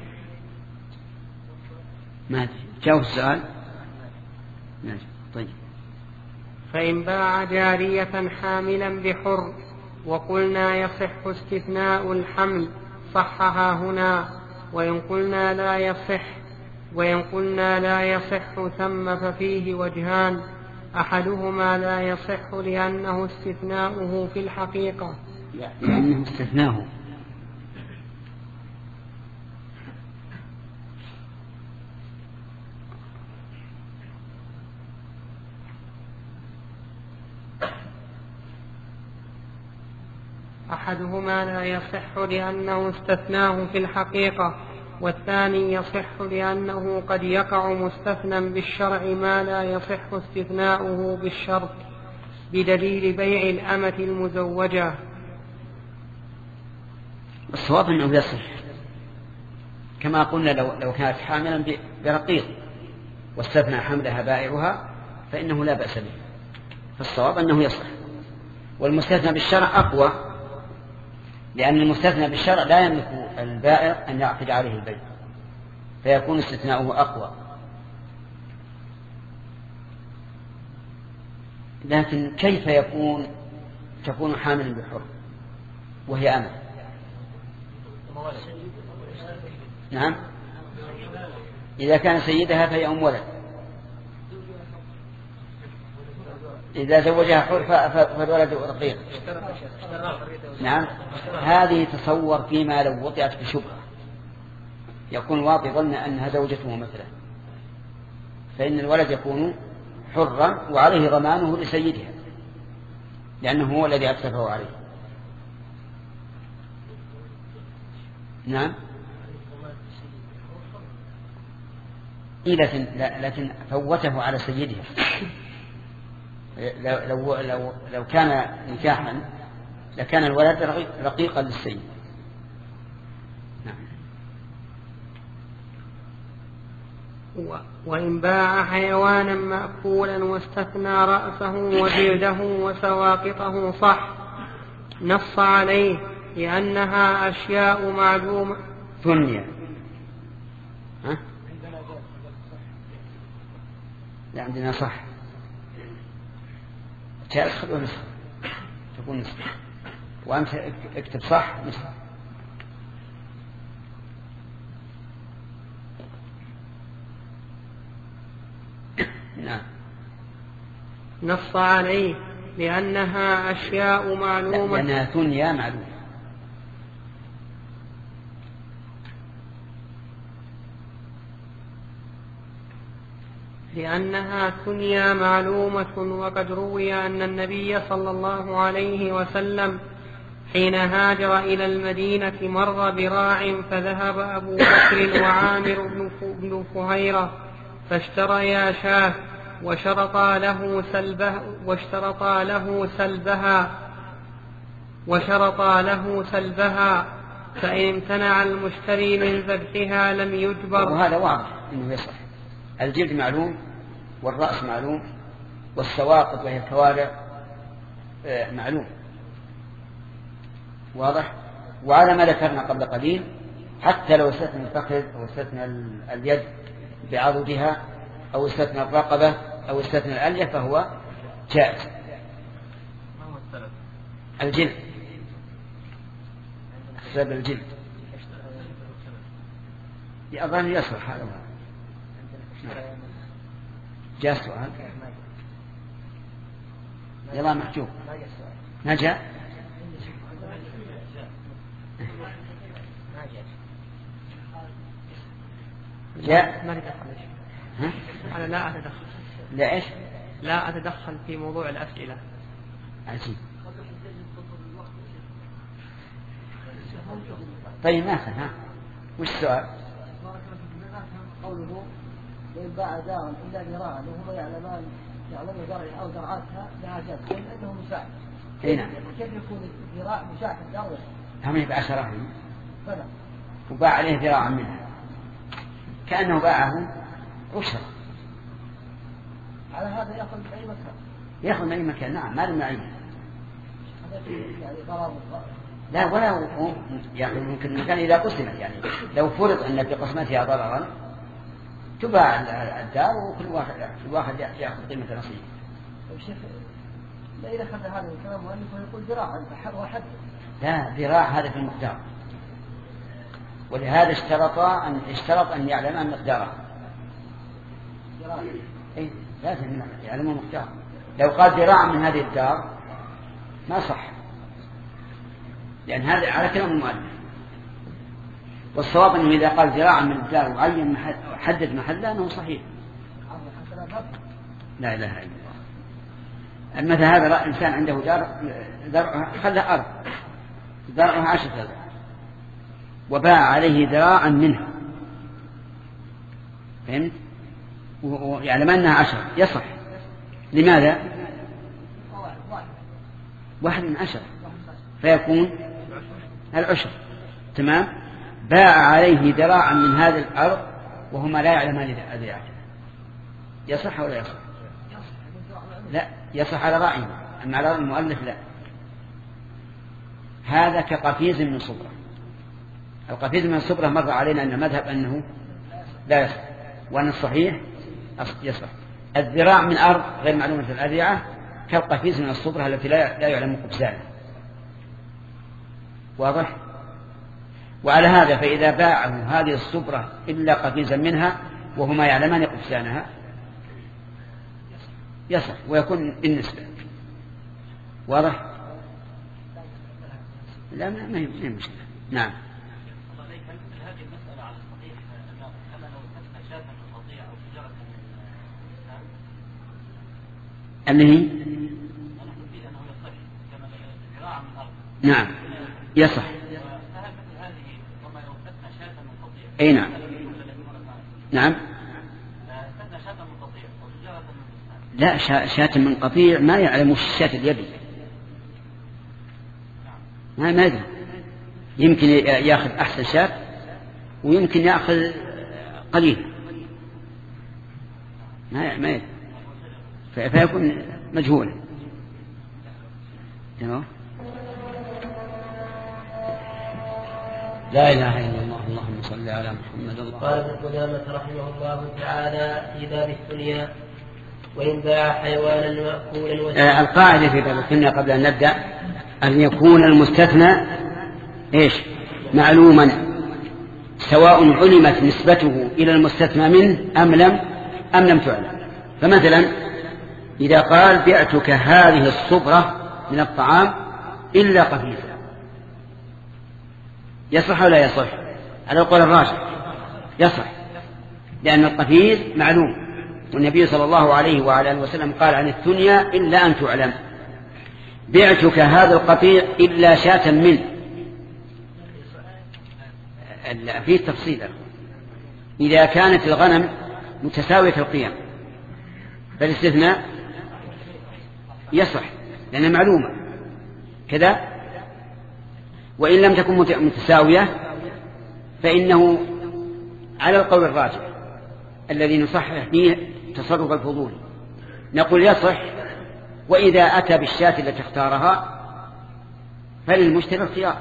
ما جاوب السؤال. ماشي. طيب. فإن باع جارية حاملا بحر وقلنا يصح استثناء الحمل صحها هنا، وإن قلنا لا يصح وإن قلنا لا يصح ثم ففيه وجهان، أحدهما لا يصح لأنه استثناؤه في الحقيقة لأنه استثناه أحدهما لا يصح لأنه استثناه في الحقيقة، والثاني يصح لأنه قد يقع مستثنى بالشرع ما لا يصح استثناؤه بالشرط، بدليل بيع الأمة المزوجة. الصواب أنه يصح، كما قلنا لو, لو كانت حاملا برقيق واستثنى حملها بائعها فإنه لا بأس به، فالصواب أنه يصح. والمستثنى بالشرع أقوى، لأن المستثنى بالشرع لا يملك البائع أن يعقد عليه البيع، فيكون استثناؤه أقوى. لكن كيف يكون تكون حاملا بحر وهي أمة؟ نعم، إذا كان سيدها فهي أم ولد، إذا زوجها حر فالولد رقيق. نعم، هذه تصور فيما لو وطئت بشبهة يكون واطئ ظن أنها زوجته مثلا، فإن الولد يكون حرا وعليه ضمانه لسيدها لأنه هو الذي أكتفه عليه. نعم، لكن فوته على سيدها. لو, لو, لو, لو كان نكاحا لكان الولد رقيقا للسيد. نعم. وإن باع حيوانا مأكولا واستثنى رأسه وجلده وسواقطه صح، نص عليه لأنها أشياء معلومة. ثنيا ها؟ لا عندنا صح، تأخذ ونسخ تكون نسخ، وأنت اكتب صح نسخ. نعم. نص عليه لأنها أشياء معلومة، لأنها ثنيا معلومة. لأنها ثنيا معلومة. وقد روي أن النبي صلى الله عليه وسلم حين هاجر إلى المدينة مر براع فذهب أبو بكر وعامر بن فهيرة فاشتريا شاة واشترطا له سلبها, واشترطا له سلبها وشرطا له سلبها، فإن امتنع المشتري من ذبحها لم يجبر. وهذا واضح أنه يصح. الجلد معلوم، والرأس معلوم، والسواقط وهي الكوارع معلوم، واضح. وعلى ما ذكرنا قبل قليل حتى لو استثنى الفخذ أو استثنى اليد بعضدها أو استثنى الرقبة أو استثنى الألية فهو جائز. الجلد سبب الجلد أظن يصلح هذا. جاء سؤال يلا محجوب ما جاء جاء ما ندخل. أنا لا أتدخل. لا إيش؟ لا أتدخل في موضوع الأسئلة. عجيب. طيب ماذا ها؟ وش السؤال؟ قوله وإن باع دارا إلا ذراعا وهما يعلمان يعلمون زرعها أو زرعاتها لها جد لأنه مساعد. إيه نعم. كيف يكون الذراع مساعد الدار؟ هم يبيع عشرة فلا. وباع عليه ذراعا منها كأنه باعه عشرة. على هذا يأخذ من أي مكان. يأخذ من أي مكان نعم ما له عين. يعني ضرر. لا ولا يعني ممكن المكان إذا قسمت يعني لو فرض أن في قسمتها ضررا تباع الدار وكل واحد كل واحد يأخذ قيمة نصيبه. الشيخ لا إذا أخذ هذا الكلام مؤلف ويقول ذراع وحد. لا ذراع هذا في المقدار، ولهذا اشترط أن اشترط أن يعلم أن مقداره. إيه لازم يعلم المقدار. لو قال ذراع من هذه الدار ما صح، لأن هذا على كلام المؤلف. والصواب أنه إذا قال ذراعا من الدار وعين محل حدد محله أنه صحيح. لا إله إلا الله. مثل هذا إنسان عنده دار ذرعها خلى أرض ذرعها عشرة ذراع وباع عليه ذراعا منها، فهمت؟ ويعلم أنها عشرة يصح. لماذا؟ واحد من عشرة فيكون العشر. تمام. باع عليه ذراعا من هذه الأرض وهما لا يعلمان ذراعته، يصح ولا يصح؟ لا يصح على رأيه، أما على رأي المؤلف لا. هذا كقفيز من صبرة. القفيز من الصبرة مر علينا أن المذهب أنه لا يصح، وأن الصحيح يصح. الذراع من أرض غير معلومة الأذرعة كالقفيز من الصبرة التي لا يعلم قبسانها، واضح؟ وعلى هذا فإذا باعه هذه الصبرة إلا قفيزا منها وهما يعلمان قبسانها يصح ويكون بالنسبة. واضح؟ لا ما هي مشكلة. نعم. هذه المسألة على الصحيح أما لو استثنى شاة من قطيع أو شجرة من الإنسان اللي هي نقول فيه أنه يصح كما ذراع من الأرض. نعم يصح. فهل مثل هذه وما لو استثنى شاة من قطيع؟ أي نعم. نعم. استثنى شاة من قطيع أو شجرة من الإنسان. لا شاة من قطيع ما يعلم الشاة اليدي ما ما يدري. يمكن يأخذ أحسن شاة ويمكن يأخذ قليل ما ما يدري فيكون مجهولا. تمام. لا إله إلا الله. اللهم صل على محمد. قال ابن قدامة رحمه الله تعالى في باب الثنيا وإن باع حيوانا مأكولا. آه القاعدة في باب الثنيا قبل أن نبدأ أن يكون المستثنى إيش معلوما سواء علمت نسبته إلى المستثنى منه أم لم أم لم تعلم. فمثلا إذا قال بعتك هذه الصبرة من الطعام إلا قفيزا يصح ولا يصح؟ على القول الراجح يصح، لأن القفيز معلوم، والنبي صلى الله عليه وعلى آله وسلم قال عن الثنيا إلا أن تعلم. بعتك هذا القطيع إلا شاة منه. فيه تفصيل. إذا كانت الغنم متساوية القيم فالاستثناء يصح لأنها معلومة كذا. وإن لم تكن متساوية فإنه على القول الراجح الذي نصحح به تصرف الفضول نقول يصح، وإذا أتى بالشاة التي اختارها فللمشتري الخيار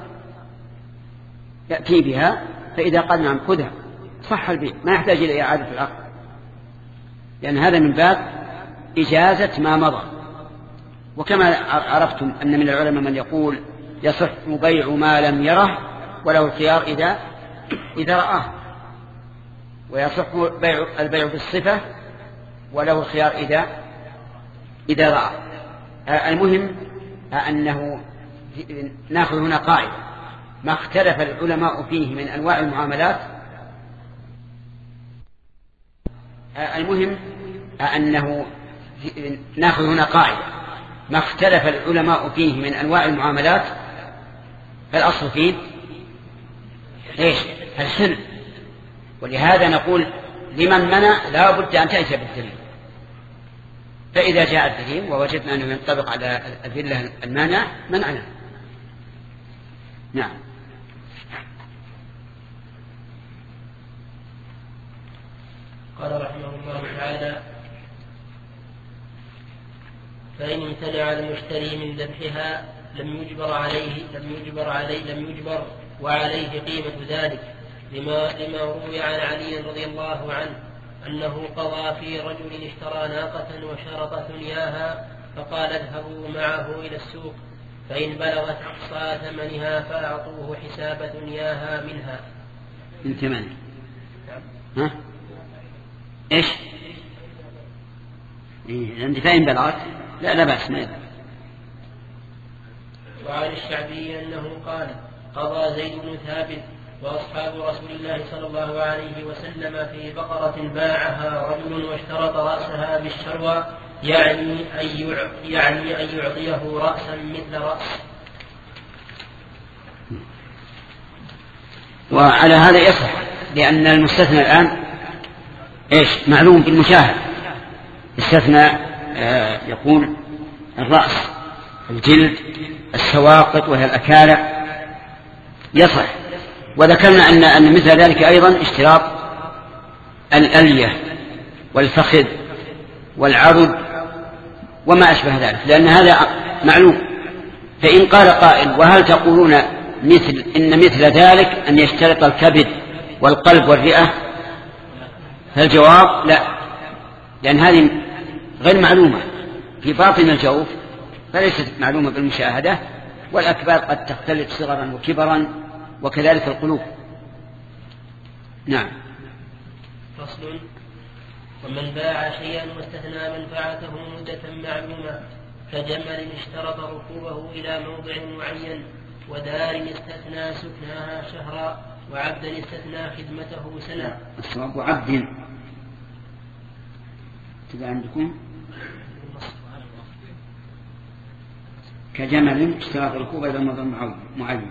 يأتي بها، فإذا قال نعم خذها صح البيع، ما يحتاج إلى إعادة العقد، لأن هذا من باب إجازة ما مضى. وكما عرفتم أن من العلماء من يقول يصح بيع ما لم يره وله الخيار إذا إذا رآه، ويصح بيع البيع بالصفة وله الخيار إذا إذا رأى. المهم أنه نأخذ هنا قاعدة ما اختلف العلماء فيه من أنواع المعاملات. المهم أنه نأخذ هنا قاعدة ما اختلف العلماء فيه من أنواع المعاملات فالأصل فيه إيش؟ الحل. ولهذا نقول لمن منع لا بد أن تأتي بالدليل، فإذا جاء الدليل ووجدنا أنه ينطبق على الأدلة المانع منعنا. نعم. قال رحمه الله تعالى: فإن امتنع المشتري من ذبحها لم يجبر عليه لم يجبر عليه لم يجبر وعليه قيمة ذلك، لما لما روي عن علي رضي الله عنه أنه قضى في رجل اشترى ناقة وشرط ثنياها فقال اذهبوا معه إلى السوق فإن بلغت أقصى ثمنها فأعطوه حساب ثنياها منها. من ثمن ها إيش؟ إيه عندي فإن بلغت لا لا بأس ما يبقى. وعن الشعبي أنه قال قضى زيد بن ثابت وأصحاب رسول الله صلى الله عليه وسلم في بقرة باعها رجل واشترط رأسها بالشروى يعني أن يعني أن يعطيه رأسا مثل رأس. وعلى هذا يصح، لأن المستثنى الآن إيش؟ معلوم بالمشاهد. استثنى آه يقول الرأس، الجلد، السواقط وهي الأكالع، يصح. وذكرنا أن أن مثل ذلك أيضا اشتراط الألية والفخذ والعرض وما أشبه ذلك، لأن هذا معلوم. فإن قال قائل وهل تقولون مثل إن مثل ذلك أن يشترط الكبد والقلب والرئة؟ فالجواب لا، لأن هذه غير معلومة في باطن الجوف فليست معلومة بالمشاهدة، والأكباد قد تختلف صغرا وكبرا وكذلك القلوب. نعم. فصل: ومن باع شيئا واستثنى منفعته مدة معلومة كجمل اشترط ركوبه إلى موضع معين، ودار استثنى سكناها شهرا، وعبدا استثنى خدمته سنة. الصواب عبد تبع عندكم كجمل اشترط ركوبه إلى موضع معين.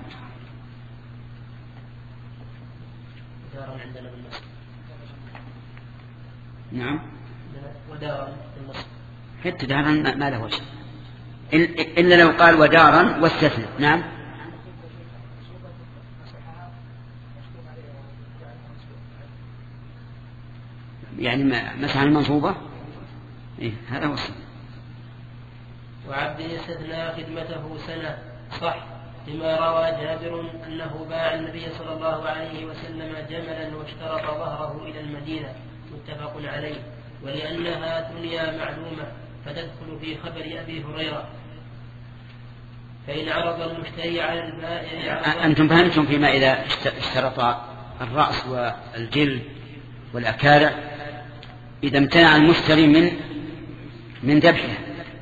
ودارا عندنا بالنص. نعم. ودارا بالنص. حتى دارا ما له وجه إلا لو قال ودارا واستثنى. نعم. يعني مسح المنصوبة. إيه هذا هو الصحيح. وعبد استثنى خدمته سنة صح، لما روى جابر أنه باع النبي صلى الله عليه وسلم جملا واشترط ظهره إلى المدينة، متفق عليه، ولأنها دنيا معلومة فتدخل في خبر أبي هريرة. فإن عرض المشتري على البائع. أنتم فهمتم فيما إذا اشترط الرأس والجلد والأكالع، إذا امتنع المشتري من من ذبحها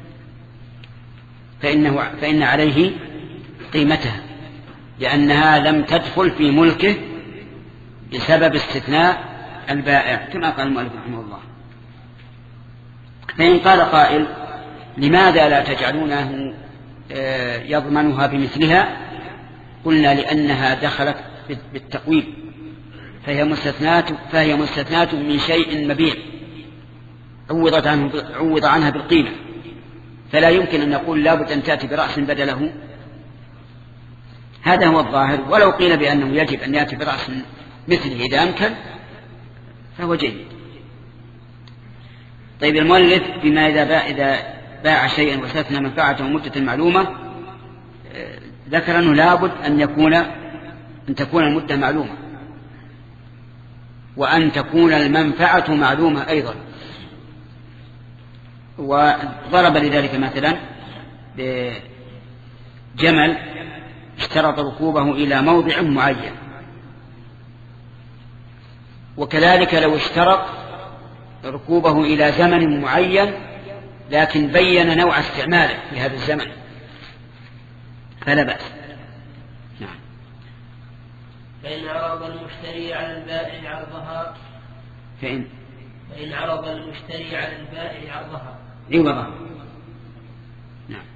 فإنه فإن عليه قيمتها، لأنها لم تدخل في ملكه بسبب استثناء البائع كما قال المؤلف رحمه الله. فإن قال قائل لماذا لا تجعلونه يضمنها بمثلها؟ قلنا لأنها دخلت بالتقويم، فهي مستثنات فهي مستثنات من شيء مبيع عوضت عنه عوض عنها بالقيمة، فلا يمكن أن نقول لابد أن تأتي برأس بدله. هذا هو الظاهر. ولو قيل بأنه يجب أن يأتي برأس مثله إذا أمكن فهو جيد. طيب المؤلف بما إذا باع, إذا باع شيئا واستثنى منفعته مدة معلومة ذكر أنه لابد أن يكون أن تكون المدة معلومة وأن تكون المنفعة معلومة أيضا. وضرب لذلك مثلا بجمل اشترط ركوبه إلى موضع معين، وكذلك لو اشترط ركوبه إلى زمن معين لكن بين نوع استعماله في هذا الزمن فلا بأس. نعم. فإن عرض المشتري على البائع عرضها فإن فإن عرض المشتري على البائع عرضها عوضها. نعم.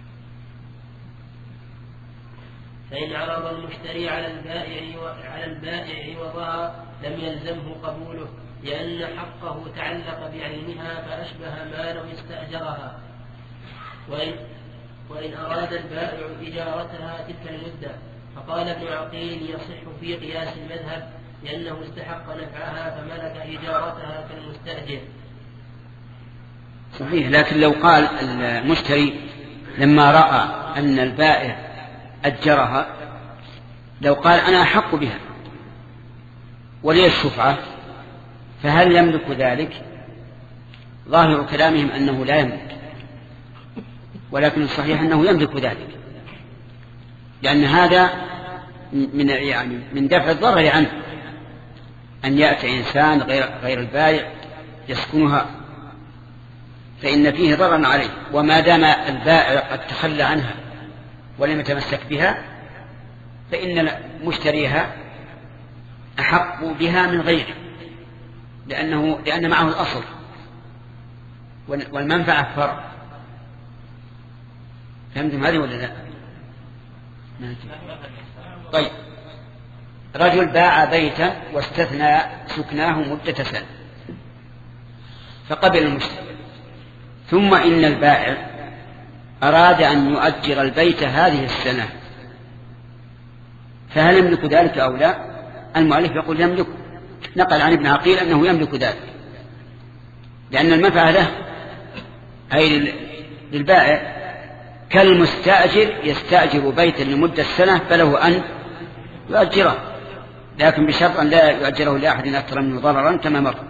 فإن عرض المشتري على البائع على البائع عوضها لم يلزمه قبوله لأن حقه تعلق بعينها فأشبه ما لو استأجرها. وإن, وإن أراد البائع إجارتها تلك المدة فقال ابن عقيل يصح في قياس المذهب لأنه استحق نفعها فملك إجارتها كالمستأجر. صحيح، لكن لو قال المشتري لما رأى أن البائع أجرها لو قال أنا أحق بها ولي الشفعة فهل يملك ذلك؟ ظاهر كلامهم أنه لا يملك، ولكن الصحيح أنه يملك ذلك، لأن هذا من يعني من دفع الضرر عنه أن يأتي إنسان غير غير البائع يسكنها فإن فيه ضررا عليه، وما دام البائع قد تخلى عنها ولم يتمسك بها فإن مشتريها أحق بها من غيره، لأنه لأن معه الأصل والمنفعة فرع. فهمتم هذه ولا لا؟ طيب، رجل باع بيتا واستثنى سكناه مدة سنة فقبل المشتري، ثم إن البائع أراد أن يؤجر البيت هذه السنة فهل يملك ذلك أو لا؟ المؤلف يقول يملك، نقل عن ابن عقيل أنه يملك ذلك لأن المنفعة له أي للبائع، كالمستأجر يستأجر بيتا لمدة سنة فله أن يؤجره، لكن بشرط أن لا يؤجره لأحد أكثر منه ضررا كما مر.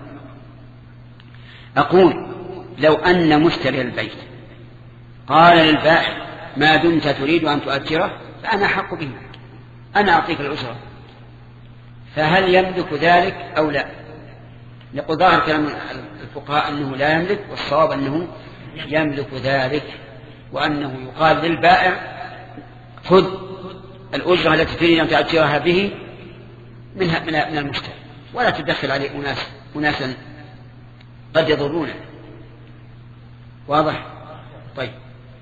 أقول لو أن مشتري البيت قال للبائع ما دمت تريد أن تؤجره فأنا أحق به، أنا أعطيك الأجرة، فهل يملك ذلك أو لا؟ يقول ظاهر كلام الفقهاء أنه لا يملك، والصواب أنه يملك ذلك، وأنه يقال للبائع خذ الأجرة التي تريد أن تؤجرها به منها من المشتري، ولا تدخل عليه أناس أناسا قد يضرونه. واضح؟ طيب.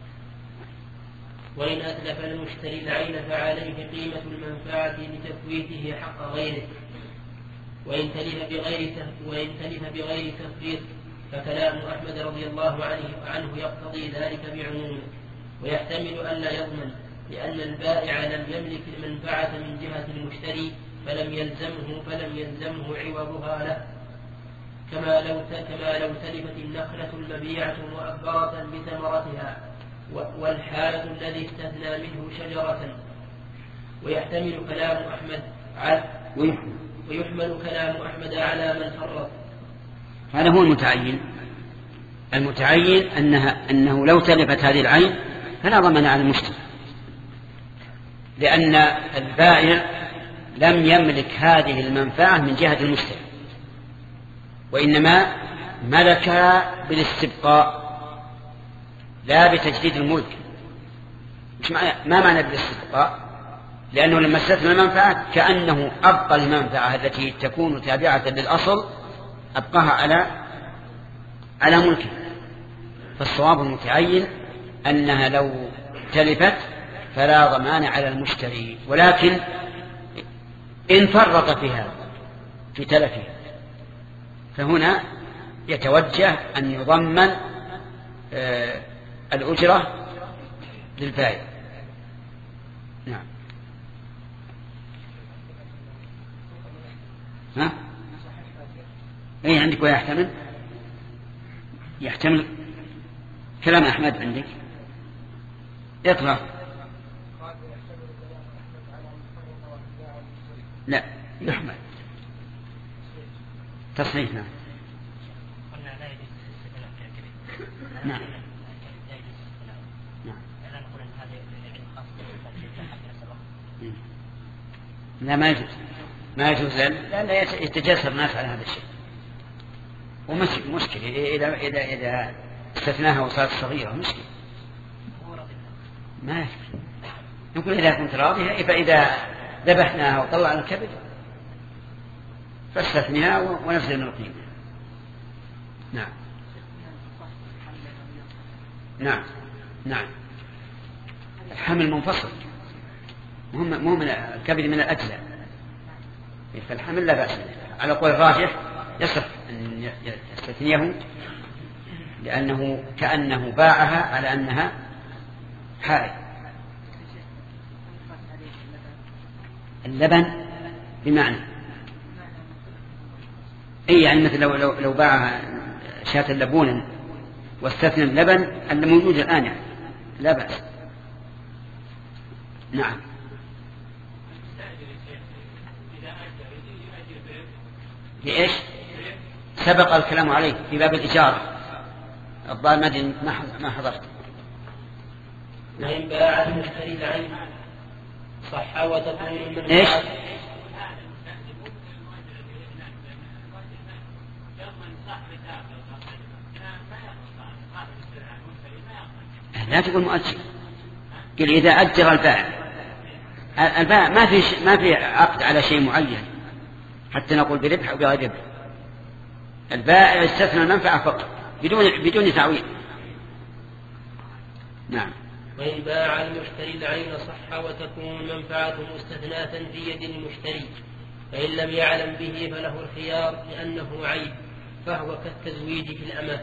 وإن أتلف المشتري العين فعليه قيمة المنفعة لتفويته حق غيره، وإن تلف بغير وإن تلف بغير تفويت فكلام أحمد رضي الله عنه عنه يقتضي ذلك بعمومه، ويحتمل أن لا يضمن لأن البائع لم يملك المنفعة من جهة المشتري فلم يلزمه فلم يلزمه عوضها له، كما لو كما لو تلفت النخلة المبيعة مؤبرة بثمرتها والحالة الذي استثنى منه شجرة. ويحتمل كلام أحمد على ويحمل كلام أحمد على من فرط. هذا هو المتعين. المتعين أنها أنه لو تلفت هذه العين فلا ضمان على المشتري، لأن البائع لم يملك هذه المنفعة من جهة المشتري، وإنما ملكها بالاستبقاء لا بتجديد الملك. ما معنى بالاستبقاء؟ لأنه لما استثنى المنفعة كأنه أبقى المنفعة التي تكون تابعة للأصل أبقاها على على ملكه. فالصواب المتعين أنها لو تلفت فلا ضمان على المشتري، ولكن إن فرط في هذا في تلفه فهنا يتوجه أن يضمن الأجرة للبائع. نعم. ها؟ اي عندك ويحتمل يحتمل كلام أحمد عندك اقرأ. لا يحمل تصحيح. نعم نعم لا ما يجوز ما يجوز لأنه يتجسر الناس على هذا الشيء ومشكلة مشكلة إذا إذا إذا استثناها وصارت صغيرة مشكلة ما يكفي. يقول إذا كنت راضية فإذا ذبحناها وطلعنا الكبد فاستثنيها ونفس القيمة. نعم نعم نعم الحمل منفصل مهم مهم الكبد من الأجزاء فالحمل لا بأس على قول الراجح يصح أن يستثنيه لأنه كأنه باعها على أنها حائل. اللبن بمعنى أي يعني مثل لو, لو, لو باعها شاة لبونا واستثنى اللبن الموجود الآن يعني لا بأس. نعم لإيش سبق الكلام عليه في باب الإجارة الضال مدين ما حضرت. وإن باع المشتري العين صح وتكون من إيش لا تقول مؤجر قل إذا أجر البائع البائع ما في ما في عقد على شيء معين حتى نقول بربح أو بغير ربح. البائع استثنى المنفعة فقط بدون بدون تعويض. نعم وإن باع المشتري العين صح وتكون منفعة مستثناة في يد المشتري فإن لم يعلم به فله الخيار لأنه عيب فهو كالتزويج في الأمة.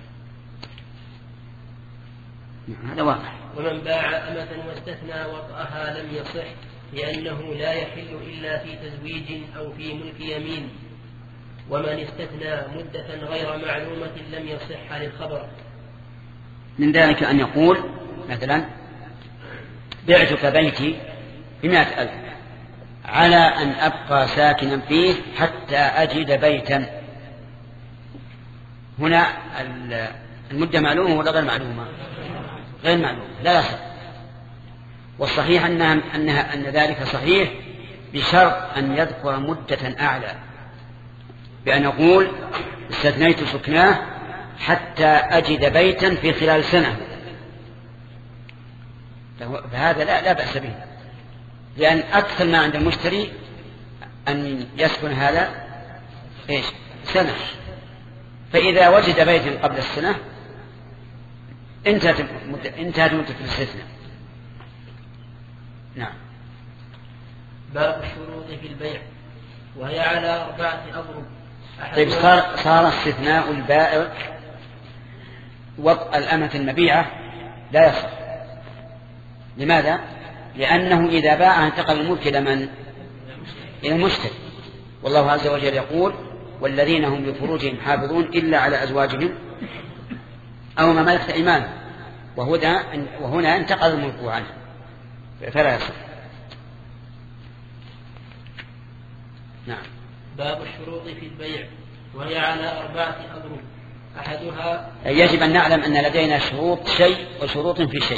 هذا واضح. ومن باع أمة واستثنى وطأها لم يصح لأنه لا يحل إلا في تزويج أو في ملك يمين. ومن استثنى مدة غير معلومة لم يصح للخبر. من ذلك أن يقول مثلا بعتك بيتي بمائة ألف على أن أبقى ساكنا فيه حتى أجد بيتا. هنا المدة معلومة ولا غير معلومة؟ غير معلومة لا يصح. والصحيح أنها أنها أن ذلك صحيح بشرط أن يذكر مدة أعلى بأن يقول استثنيت سكناه حتى أجد بيتا في خلال سنة فهذا لا, لا بأس به لأن أكثر ما عند المشتري أن يسكن هذا إيش سنة. فإذا وجد بيتا قبل السنة انتهت انتهت مدة الاستثناء. نعم. باب الشروط في البيع وهي على أربعة أضرب. طيب صار صار استثناء البائع وطء الأمة المبيعة لا يصح. لماذا؟ لأنه إذا باع انتقل الملك إلى من؟ إلى المشتري. والله عز وجل يقول والذين هم لفروجهم حافظون إلا على أزواجهم أو ما ملكت أيمانهم وهنا انتقل الملك عنه فلا يصح. نعم. باب الشروط في البيع وهي على أربعة أضرب. أحدها يجب أن نعلم أن لدينا شروط شيء وشروط في شيء.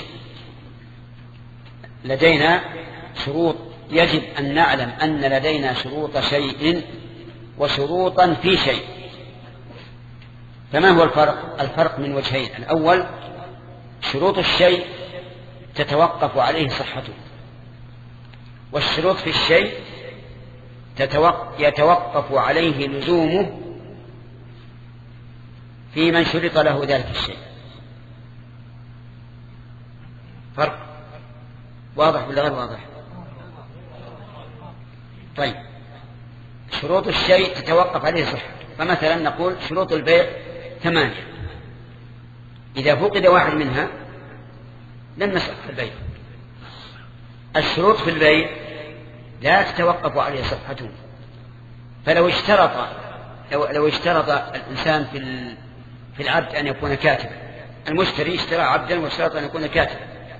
لدينا شروط يجب أن نعلم أن لدينا شروط شيء وشروطا في شيء. فما هو الفرق؟ الفرق من وجهين. الأول شروط الشيء تتوقف عليه صحته والشروط في الشيء يتوقف عليه لزومه في من شرط له ذلك الشيء. فرق واضح ولا غير واضح؟ طيب شروط الشيء تتوقف عليه صحته. فمثلا نقول شروط البيع ثمانية إذا فقد واحد منها لم يصح البيع. الشروط في البيع لا تتوقف عليه صحته فلو اشترط لو, لو اشترط الإنسان في في العبد أن يكون كاتبا، المشتري اشترى عبدا واشترط أن يكون كاتبا،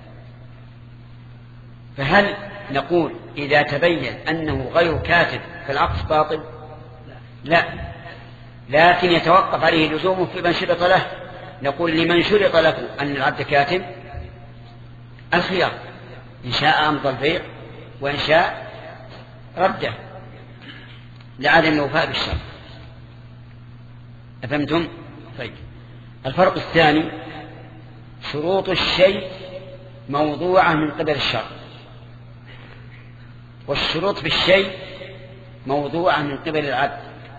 فهل نقول إذا تبين أنه غير كاتب فالعقد باطل؟ لا، لكن يتوقف عليه لزومه في من شرط له. نقول لمن شرط له أن العبد كاتب الخيار، إن شاء أمضى البيع وإن شاء رده لعدم الوفاء بالشرط. أفهمتم؟ طيب، الفرق الثاني شروط الشيء موضوعة من قبل الشرط، والشروط في الشيء موضوعة من قبل العبد،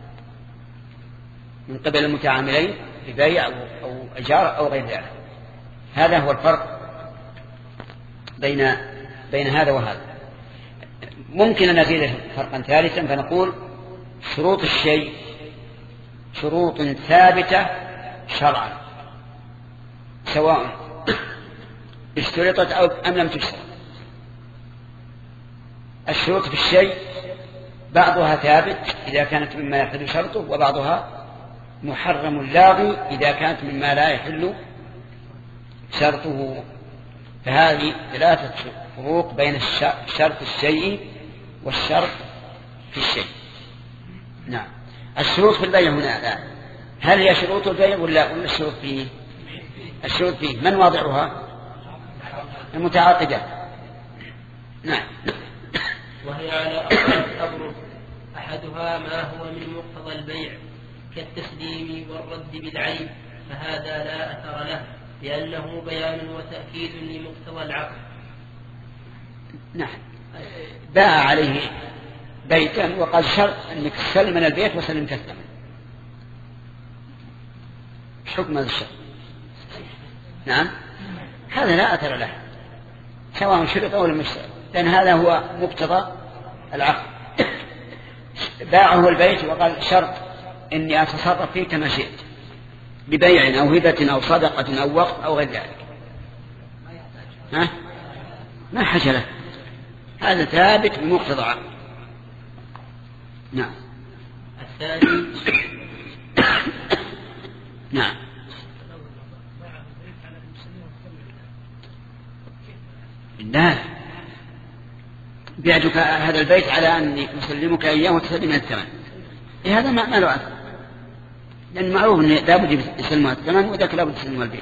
من قبل المتعاملين ببيع أو إيجار أو غير ذلك. هذا هو الفرق بين بين هذا وهذا. ممكن أن نزيد فرقا ثالثا فنقول شروط الشيء شروط ثابتة شرعا سواء اشترطت أو أم لم تشترط. الشروط في الشيء بعضها ثابت إذا كانت مما يحل شرطه، وبعضها محرم لاغي إذا كانت مما لا يحل شرطه. فهذه ثلاثة فروق بين شرط الشيء والشرط في الشيء. نعم. الشروط في البيع هنا الآن هل هي شروط البيع ولا ولا الشروط فيه؟ الشروط فيه من واضعها؟ المتعاقدات. نعم. وهي على أربعة أبرز، أحدها ما هو من مقتضى البيع كالتسليم والرد بالعيب، فهذا لا أثر له لأنه بيان وتأكيد لمقتضى العقد. نعم. باع عليه بيتا وقد شرط أنك تسلم من البيت وسلم كالثمن، حكم هذا الشرط؟ نعم، هذا لا أثر له سواء شرط أو لم يشترط، لأن هذا هو مقتضى العقد. باعه البيت وقال شرط إني أتصرف فيه كما شئت ببيع أو هبة أو صدقة أو وقت أو غير ذلك، ها؟ ما حاجة له، هذا ثابت بمقتضى عقد. نعم. الثاني نعم. لا، بعتك هذا البيت على أني أسلمك إياه وتسلم الثمن، إيه هذا ما له أثر، لأن معروف أن لابد يسلمها الثمن وذاك لابد يسلمها البيت.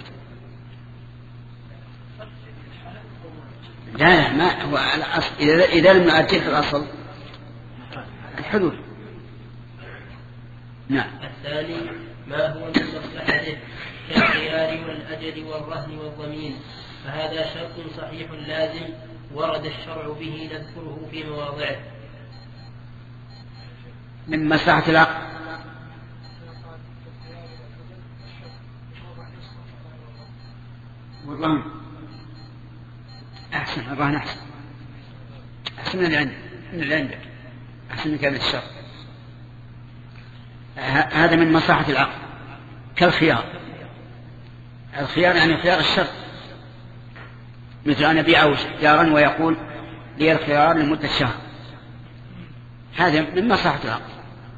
لا لا، ما هو على أصل، إذا إذا لم نؤجل في الأصل الحدود. نعم. الثاني ما هو من مصلحته كالخيار والأجل والرهن والضمين، فهذا شرط صحيح لازم ورد الشرع به نذكره في مواضعه. من مصلحة العقد والرهن أحسن، الرهن أحسن أحسن من اللي عندك من اللي عندك أحسن من كلمة الشرط. هذا من مصلحة العقد كالخيار. الخيار يعني خيار الشرط، مثل أن يبيعه جارا ويقول لي الخيار لمدة شهر، هذا من مصلحة العقد.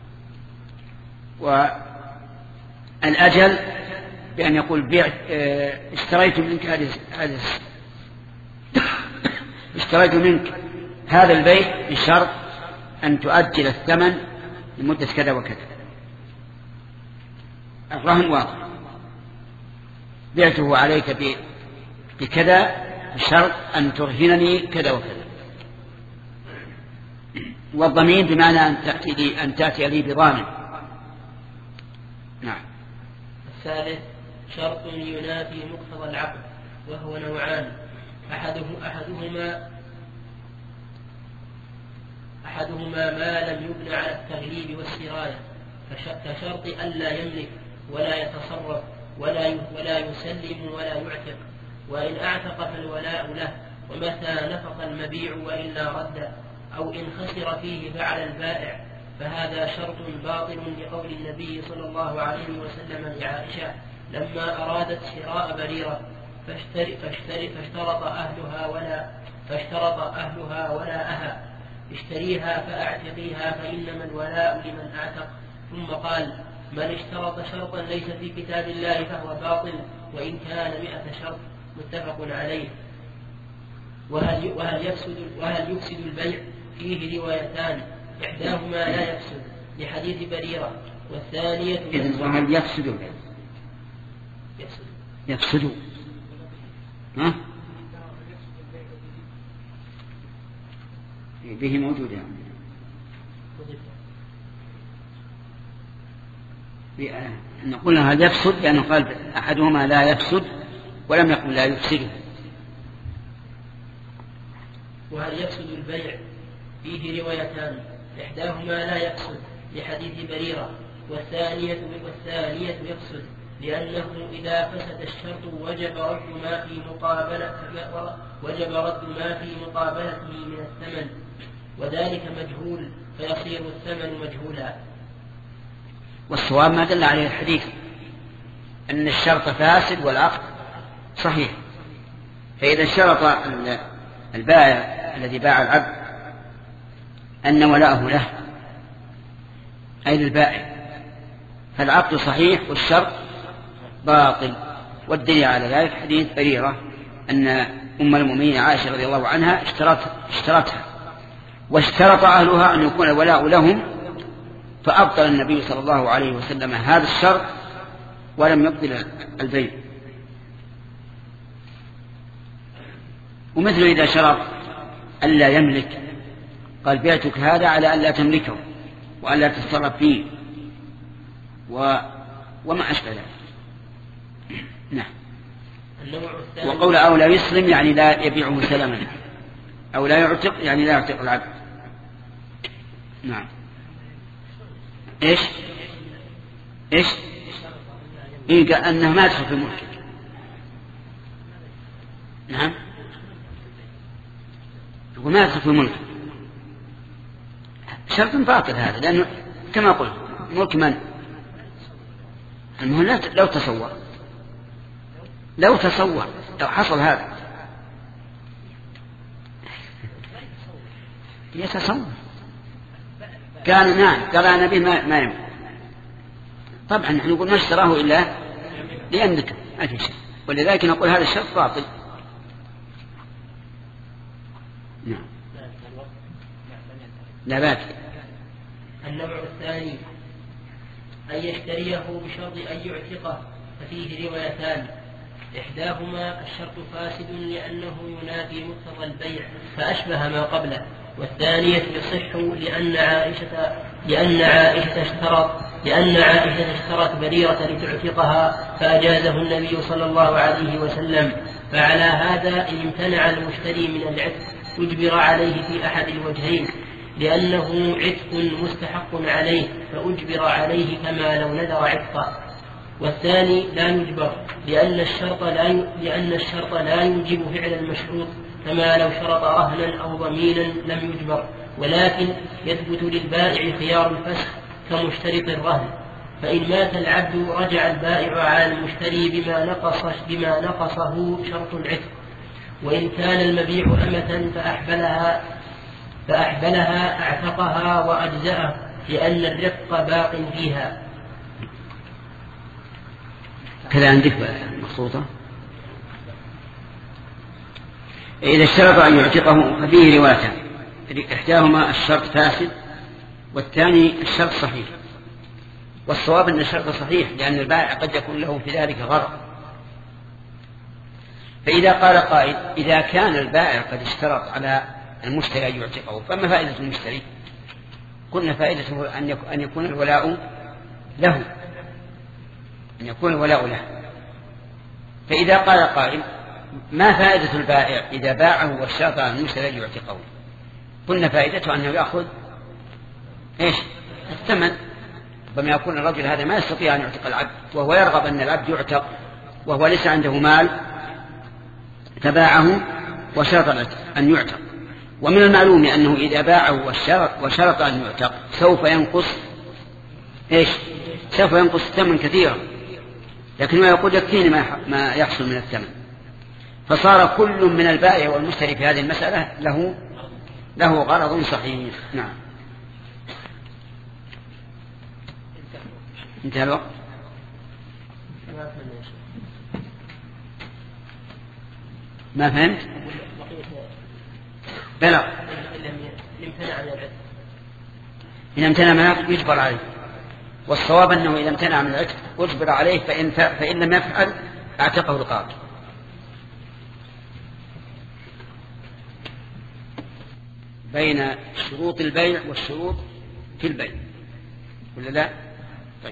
والأجل بأن يقول بيع اشتريت منك هذه هذه اشتريت منك هذا البيت بشرط أن تؤجل الثمن لمدة كذا وكذا. الرهن واضح، بعته عليك بكذا بشرط أن ترهنني كذا وكذا. والضمين بمعنى أن تأتي لي أن تأتي لي بضامن. نعم. الثالث شرط ينافي مقتضى العقد، وهو نوعان، أحده أحدهما أحدهما ما لم يبنى على التغليب والسراية، كشرط ألا يملك ولا يتصرف ولا ولا يسلم ولا يعتق، وإن أعتق فالولاء له، ومتى نفق المبيع وإلا رد، أو إن خسر فيه فعل البائع، فهذا شرط باطل لقول النبي صلى الله عليه وسلم لعائشة لما أرادت شراء بريرة فاشتر فاشتر فاشترط أهلها ولا فاشترط أهلها ولاءها، اشتريها فأعتقيها فإنما الولاء لمن أعتق. ثم قال: من اشترط شرطا ليس في كتاب الله فهو باطل وإن كان مئة شرط. متفق عليه. وهل وهل يفسد وهل يفسد البيع؟ فيه روايتان، إحداهما لا يفسد لحديث بريرة، والثانية إذن وهل يفسد البيع؟ يفسد يفسد ها؟ به موجود يعني. نقول هل يفسد لأنه قال أحدهما لا يفسد ولم يقل لا يفسده. وهل يفسد البيع؟ فيه روايتان، إحداهما لا يفسد لحديث بريرة، والثانية والثانية يفسد لأنه إذا فسد الشرط وجب رد ما في مقابلة وجب رد ما في مقابلته من الثمن، وذلك مجهول فيصير الثمن مجهولا. والصواب ما دل عليه الحديث أن الشرط فاسد والعقد صحيح. فإذا شرط البائع الذي باع العبد أن ولاءه له أي للبائع فالعقد صحيح والشرط باطل. والدليل على ذلك حديث بريرة أن أم المؤمنين عائشة رضي الله عنها اشترتها واشترط أهلها أن يكون الولاء لهم، فأبطل النبي صلى الله عليه وسلم هذا الشرط ولم يبطل البيع. ومثل إذا شرط ألا يملك قال بعتك هذا على ألا تملكه وألا تتصرف فيه و... وما أشبه ذلك. نعم. وقول أو لا يسلم يعني لا يبيعه سلما، أو لا يعتق يعني لا يعتق العبد. نعم. إيش إيش إيه؟ قال أنه ما يدخل في ملكك. نعم. يقول ما يدخل في ملكك، شرط باطل هذا، لأنه كما قلت ملك من؟ المهم لو تصور لو تصور لو حصل هذا يتصور كان نعم قال أنا به ما, ما يملك. طبعا نحن نقول ما اشتراه إلا ليملكه ما في شيء، ولذلك نقول هذا الشرط باطل. نعم. لا باقي. النوع الثاني أن يشتريه بشرط أن يعتقه، ففيه روايتان، إحداهما الشرط فاسد لأنه ينافي مقتضى البيع فأشبه ما قبله، والثانية يصح لأن عائشة لأن عائشة اشترط لأن عائشة اشترت بريرة لتعتقها فأجازه النبي صلى الله عليه وسلم. فعلى هذا إن امتنع المشتري من العتق أجبر عليه في أحد الوجهين، لأنه عتق مستحق عليه فأجبر عليه كما لو نذر عتقه، والثاني لا يجبر لأن الشرط لا لأن الشرط لا يوجب فعل المشروط، كما لو شرط رهنا أو ضمينا لم يجبر، ولكن يثبت للبائع خيار الفسخ كمشترط الرهن. فإن مات العبد رجع البائع على المشتري بما نقص بما نقصه شرط العتق. وإن كان المبيع أمة فأحبلها فأحبلها أعتقها وأجزأه لأن الرفق باق فيها. كذا عندك مخطوطة. إذا اشترط أن يعتقه ففيه روايتان، إحداهما الشرط فاسد والثاني الشرط صحيح. والصواب أن الشرط صحيح لأن البائع قد يكون له في ذلك غرض. فإذا قال قائل إذا كان البائع قد اشترط على المشتري أن يعتقه فما فائدة المشتري؟ قلنا فائدته أن يكون الولاء له أن يكون الولاء له. فإذا قال قائل ما فائدة البائع إذا باعه واشترط على المشتري أن يعتقه؟ قلنا فائدته أنه يأخذ إيش؟ الثمن. ربما يكون الرجل هذا ما يستطيع أن يعتق العبد وهو يرغب أن العبد يعتق وهو ليس عنده مال، تباعه وشرط أن يعتق. ومن المعلوم أنه إذا باعه وشرط أن يعتق سوف ينقص إيش؟ سوف ينقص الثمن كثيرا، لكن ما يقول يكفيني ما يحصل من الثمن. فصار كل من البائع والمشتري في هذه المسألة له له غرض صحيح. نعم. انتهى الوقت. ما فهمت؟ بلغ. إن امتنع من العتق يجبر عليه، والصواب أنه إذا امتنع من العتق أجبر عليه، فإن, فإن لم يفعل اعتقه رقابه. بين شروط البيع والشروط في البيع ولا لا؟ طيب.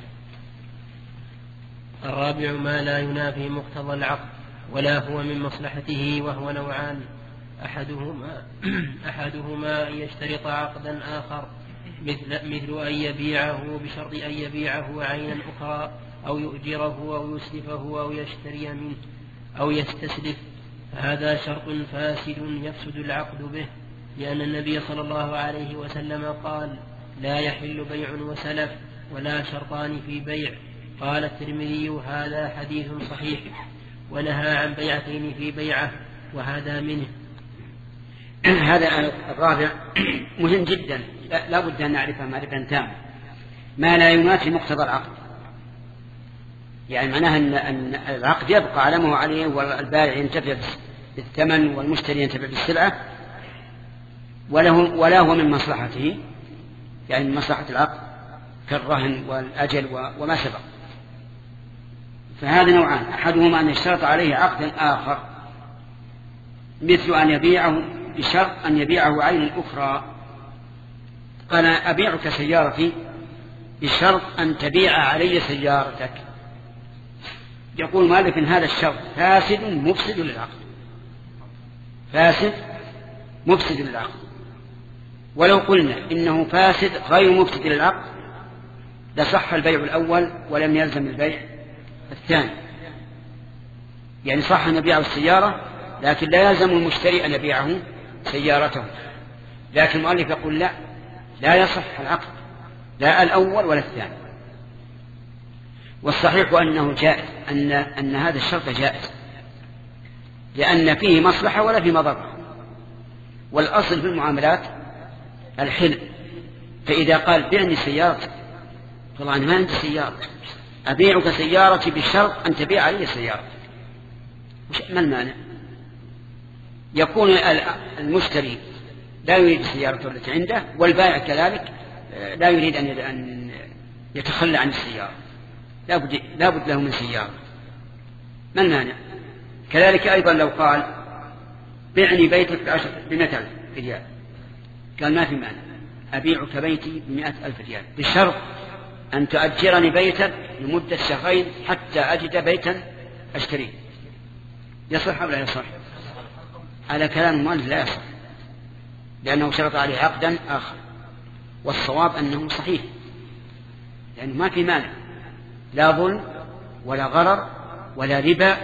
الرابع ما لا ينافي مقتضى العقد ولا هو من مصلحته، وهو نوعان: أحدهما أحدهما أن يشترط عقدا آخر مثل, مثل أن يبيعه بشرط أن يبيعه عينا أخرى، أو يؤجره أو يسلفه أو يشتري منه أو يستسلف، فهذا شرط فاسد يفسد العقد به، لأن النبي صلى الله عليه وسلم قال: لا يحل بيع وسلف ولا شرطان في بيع. قال الترمذي: هذا حديث صحيح، ونهى عن بيعتين في بيعة، وهذا منه. هذا الرابع مهم جدا، لا بد أن نعرفه معرفة تامة. ما لا ينافي مقتضى العقد، يعني معناها أن العقد يبقى على ما هو عليه، والبائع ينتفع بالثمن والمشتري ينتفع بالسلعة، وله ولا هو من مصلحته، يعني من مصلحة العقد كالرهن والأجل وما سبق. فهذا نوعان: أحدهما أن يشترط عليه عقدا آخر مثل أن يبيعه بشرط أن يبيعه عين أخرى. قال: أبيعك سيارتي بشرط أن تبيع علي سيارتك. يقول مالك: إن هذا الشرط فاسد مفسد للعقد، فاسد مفسد للعقد. ولو قلنا إنه فاسد غير مفسد للعقد لصح البيع الأول ولم يلزم البيع الثاني، يعني صح أن يبيعه السيارة لكن لا يلزم المشتري أن يبيعه سيارته. لكن المؤلف يقول: لا لا يصح العقد، لا الأول ولا الثاني. والصحيح أنه جائز، أن, أن هذا الشرط جائز، لأن فيه مصلحة ولا فيه مضرة، والأصل في المعاملات الحل. فإذا قال: بعني سيارتك، طبعا ما عندي سيارة، أبيعك سيارتي بشرط أن تبيع علي سيارتك، ما المانع؟ يكون المشتري لا يريد السيارة التي عنده، والبائع كذلك لا يريد أن يتخلى عن السيارة، لا بد, لا بد له من سيارة، ما المانع؟ كذلك أيضا لو قال: بعني بيتك بمئة ألف ريال، قال: ما في مانع، أبيعك بيتي بمئة ألف ريال بشرط أن تؤجرني بيتا لمدة شهرين حتى أجد بيتا أشتريه. يصح أو لا يصح؟ على كلام المؤلف لا يصح، لأنه شرط عليه عقدا آخر. والصواب أنه صحيح، لأنه ما في مانع، لا ظلم ولا غرر ولا ربا،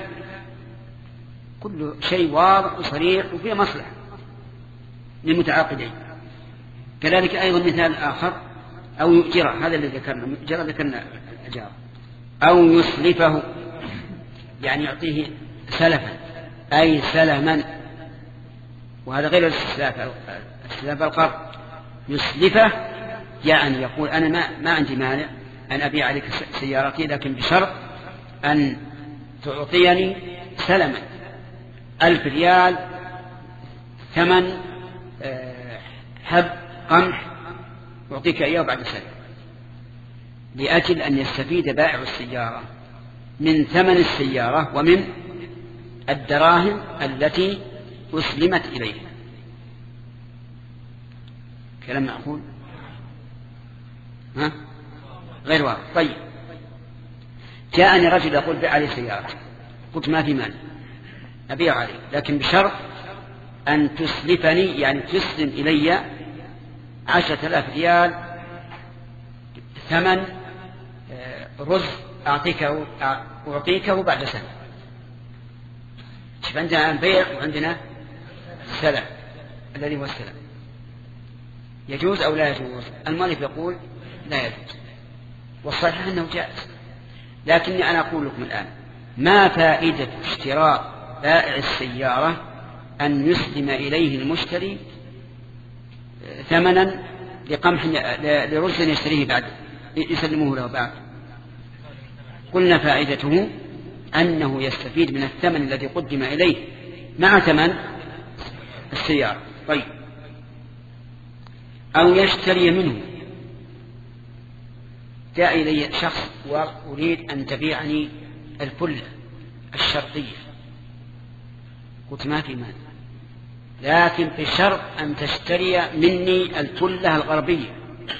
كل شيء واضح وصريح وفيه مصلحة للمتعاقدين. كذلك أيضا مثال آخر: أو يؤجره، هذا اللي ذكرنا، يؤجره ذكرنا الأجار، أو يسلفه، يعني يعطيه سلفا أي سلما، وهذا غير الاستسلاف، استسلاف القرض. يسلفه يعني يقول: أنا ما, ما عندي مانع أن أبيع عليك سيارتي، لكن بشرط أن تعطيني سلما ألف ريال ثمن حب قمح، أعطيك إياه بعد سنة، لأجل أن يستفيد بائع السيارة من ثمن السيارة ومن الدراهم التي أسلمت إليه. كلام معقول؟ ها؟ غير واضح. طيب، جاءني رجل يقول: بيع علي سيارة، قلت: ما في مانع، أبيع عليه، لكن بشرط أن تسلفني، يعني تسلم إلي عشرة آلاف ريال ثمن رز أعطيكه أعطيكه بعد سنة. شوف، عندنا البيع وعندنا السلع الذي هو السلع. يجوز أو لا يجوز؟ المؤلف يقول: لا يجوز، والصحيح أنه جائز. لكني أنا أقول لكم الآن: ما فائدة اشتراء بائع السيارة أن يسلم إليه المشتري ثمنا لقمح لرز يشتريه بعد يسلمه له بعد. قلنا فائدته أنه يستفيد من الثمن الذي قدم إليه مع ثمن السيارة. طيب، أو يشتري منه. جاء إلي شخص وأريد أن تبيعني الفلة الشرقية، قلت ما في مال، لكن بشرط أن تشتري مني الفلة الغربية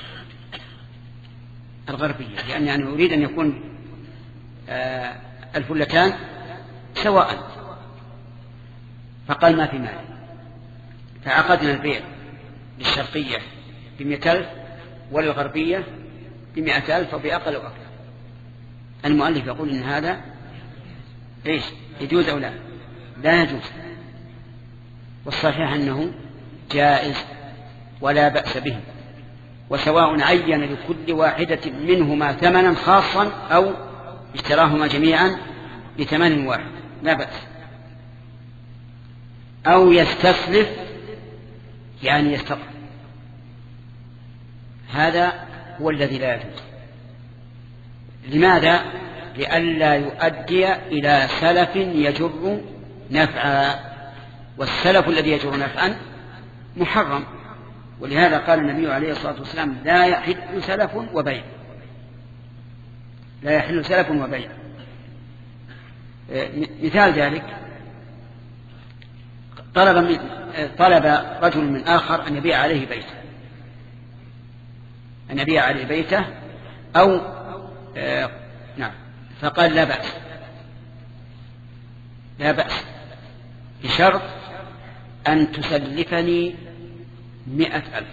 الغربية لأن يعني أريد أن يكون آه الفلتان سواء. فقال ما في مال، فعقدنا البيع للشرقية بمئة ألف وللغربية بمئة ألف وبأقل وأكثر. المؤلف يقول إن هذا إيش يجوز أو لا؟ لا يجوز، والصحيح أنه جائز ولا بأس به، وسواء عين لكل واحدة منهما ثمنا خاصا أو اشتراهما جميعا بثمن واحد لا بأس. أو يستسلف يعني يستقر، هذا هو الذي لا يجوز. لماذا؟ لئلا يؤدي إلى سلف يجر نفعا، والسلف الذي يجر نفعا محرم. ولهذا قال النبي عليه الصلاة والسلام لا يحل سلف وبيع، لا يحل سلف وبيع. مثال ذلك طلب, من طلب رجل من آخر أن يبيع عليه بيته أن يبيع عليه بيته أو آه نعم، فقال لا بأس لا بأس بشرط أن تسلفني مئة ألف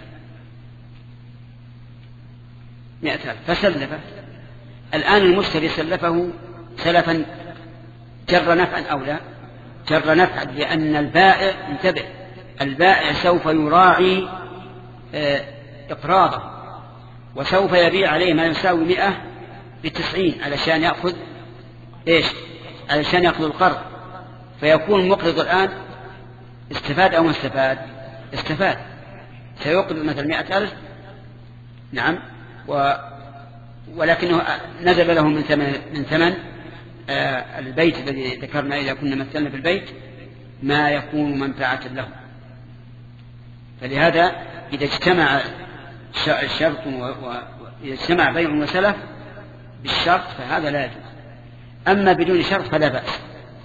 مئة ألف فسلفه. الآن المشتري سلفه سلفا جر نفعا أو لا؟ جر نفعا، لأن البائع انتبه البائع سوف يراعي إقراضه وسوف يبيع عليه ما يساوي مئة بتسعين علشان يأخذ إيش؟ علشان يأخذ القرض، فيكون مقرض الآن استفاد أو ما استفاد؟ استفاد. سيقرض مثل مئة ألف نعم و... ولكنه نزل له من ثمن من ثمن آه البيت الذي ذكرنا إذا كنا مثلنا بالبيت ما يكون منفعة له. فلهذا إذا اجتمع الشرط وإذا اجتمع بيع وسلف بالشرط فهذا لا يجوز، أما بدون شرط فلا بأس.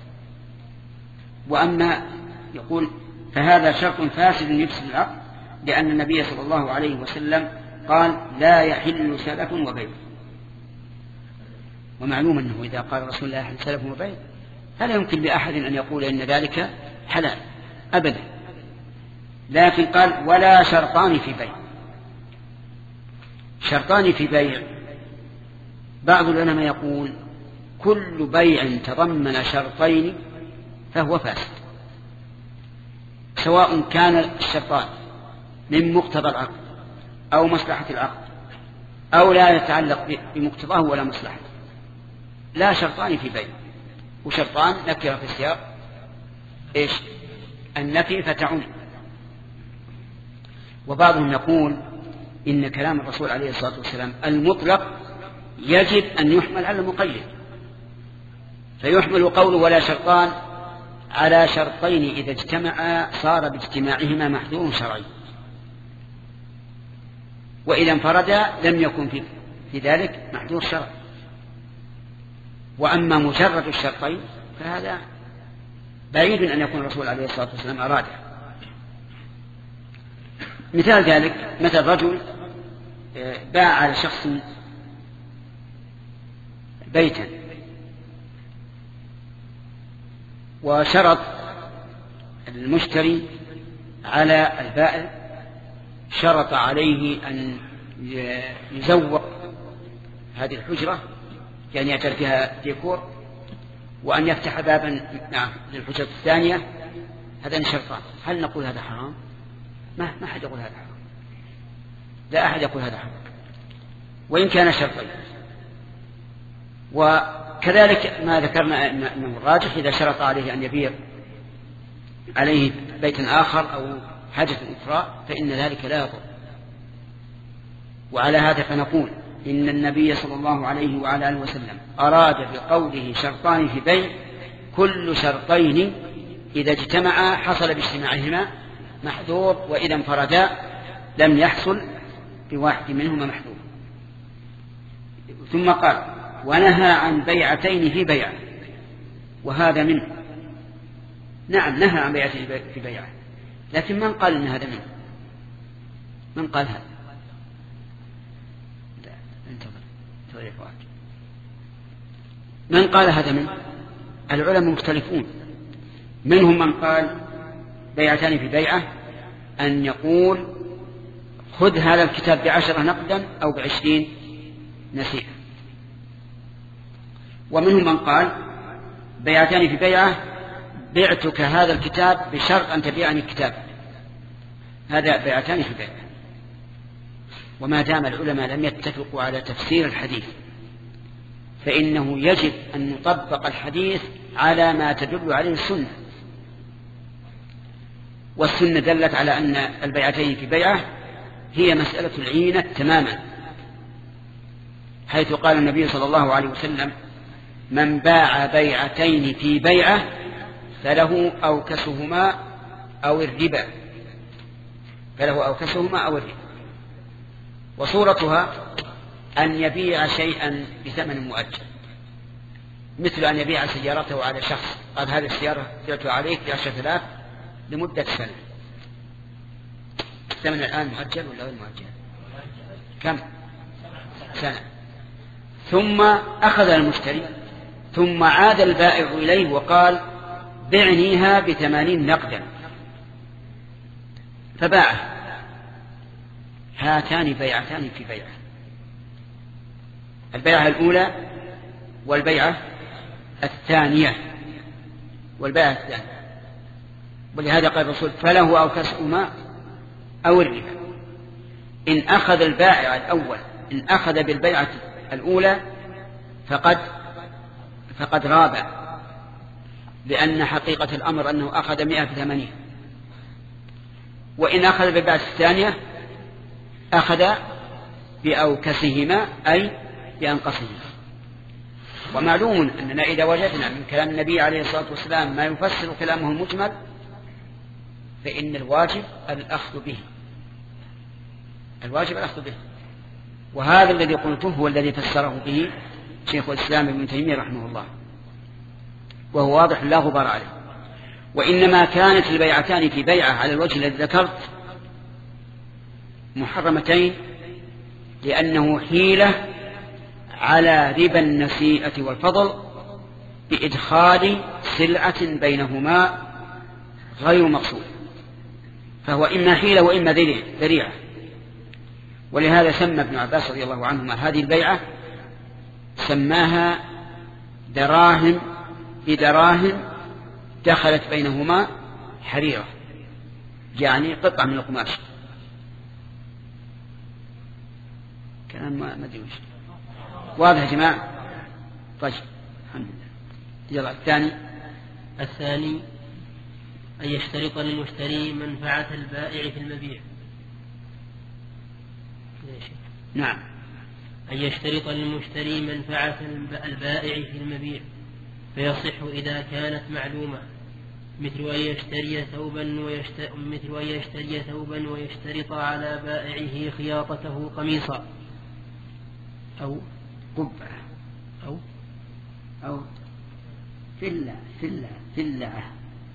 وأما يقول فهذا شرط فاسد يفسد العقد، لأن النبي صلى الله عليه وسلم قال لا يحل سلف وبيع. ومعلوم أنه إذا قال رسول الله يحل سلف وبيع فلا يمكن لأحد أن يقول إن ذلك حلال أبدا، لكن قال ولا شرطان في بيع. شرطان في بيع، بعض العلماء يقول كل بيع تضمن شرطين فهو فاسد، سواء كان الشرطان من مقتضى العقد أو مصلحة العقد أو لا يتعلق بمقتضاه ولا مصلحته. لا شرطان في بيع، وشرطان نكرة في السياق إيش؟ النفي فتعم. وبعضهم يقول إن كلام الرسول عليه الصلاة والسلام المطلق يجب أن يحمل على المقيد، فيحمل قوله ولا شرطان على شرطين إذا اجتمعا صار باجتماعهما محذور شرعي، وإذا انفردا لم يكن في, في ذلك محذور شرعي. وأما مجرد الشرطين فهذا بعيد أن يكون الرسول عليه الصلاة والسلام أراده. مثال ذلك مثل رجل باع على شخص بيتا وشرط المشتري على البائع، شرط عليه أن يزوق هذه الحجرة يعني يجعل فيها ديكور، وأن يفتح بابا نعم للحجرة الثانية. هذان شرطان. هل نقول هذا حرام؟ ما ما أحد يقول هذا حرام، لا أحد يقول هذا حرام وإن كان شرطين. وكذلك ما ذكرنا أنه الراجح إذا شرط عليه أن يبيع عليه بيت آخر أو حاجة أخرى فإن ذلك لا يضر. وعلى هذا فنقول إن النبي صلى الله عليه وعلى آله وسلم أراد بقوله شرطان في بيع كل شرطين إذا اجتمعا حصل باجتماعهما محذور، وإذا انفردا لم يحصل بواحد منهما محذور. ثم قال ونهى عن بيعتين في بيعة، وهذا منه. نعم نهى عن بيعتين في بيعة، لكن من قال إن هذا منه؟ من قال هذا؟ لا انتظر من قال هذا منه؟ العلماء مختلفون. منهم من قال بيعتان في بيعة أن يقول خذ هذا الكتاب بعشرة نقدا أو بعشرين نسيئة. ومنهم من قال بيعتان في بيعة بعتك هذا الكتاب بشرط أن تبيعني الكتاب. هذا بيعتان في بيعة. وما دام العلماء لم يتفقوا على تفسير الحديث فإنه يجب أن نطبق الحديث على ما تدل عليه السنة، والسنة دلت على أن البيعتين في بيعة هي مسألة العينة تماما، حيث قال النبي صلى الله عليه وسلم من باع بيعتين في بيعة فله أوكسهما أو الربا، فله أوكسهما أو الربا. وصورتها أن يبيع شيئا بثمن مؤجل، مثل أن يبيع سيارته على شخص قال هذه السيارة بعتها عليك بعشرة آلاف لمدة سنة. الثمن الآن مؤجل ولا غير مؤجل؟ كم؟ سنة. ثم أخذ المشتري ثم عاد البائع إليه وقال بعنيها بثمانين نقدا، فباعه. هاتان بيعتان في بيعة، البيعة الأولى والبيعة الثانية والبيعة الثانية. ولهذا قال الرسول فله أو كسهما أو الربا. إن أخذ البائع الأول إن أخذ بالبيعة الأولى فقد فقد غاب، لأن حقيقة الأمر أنه أخذ مئة في ثمانية. وإن أخذ بالبيعة الثانية أخذ بأوكسهما أي بأنقصهما. ومعلوم أننا إذا وجدنا من كلام النبي عليه الصلاة والسلام ما يفسر كلامه المجمل فإن الواجب الأخذ به، الواجب الأخذ به. وهذا الذي قلته هو الذي فسره به شيخ الإسلام ابن تيمية رحمه الله، وهو واضح لا غبار عليه. وإنما كانت البيعتان في بيعة على الوجه الذي ذكرت محرمتين لأنه حيلة على ربا النسيئة والفضل بإدخال سلعة بينهما غير مقصود، فهو إما حيلة وإما ذريعة. ولهذا سمى ابن عباس رضي الله عنهما هذه البيعة سماها دراهم بدراهم دخلت بينهما حريرة، يعني قطعة من القماش. كلام ما ادري وش واضح يا جماعة؟ طيب الحمد لله. يلا الثاني الثاني أن يشترط للمشتري منفعة البائع في المبيع. نعم أن يشترط للمشتري منفعة البائع في المبيع فيصح إذا كانت معلومة، مثل أن يشتري ثوبا ويشت... مثل أن يشتري ثوبا ويشترط على بائعه خياطته قميصا أو قبعة أو أو سلة سلة سلة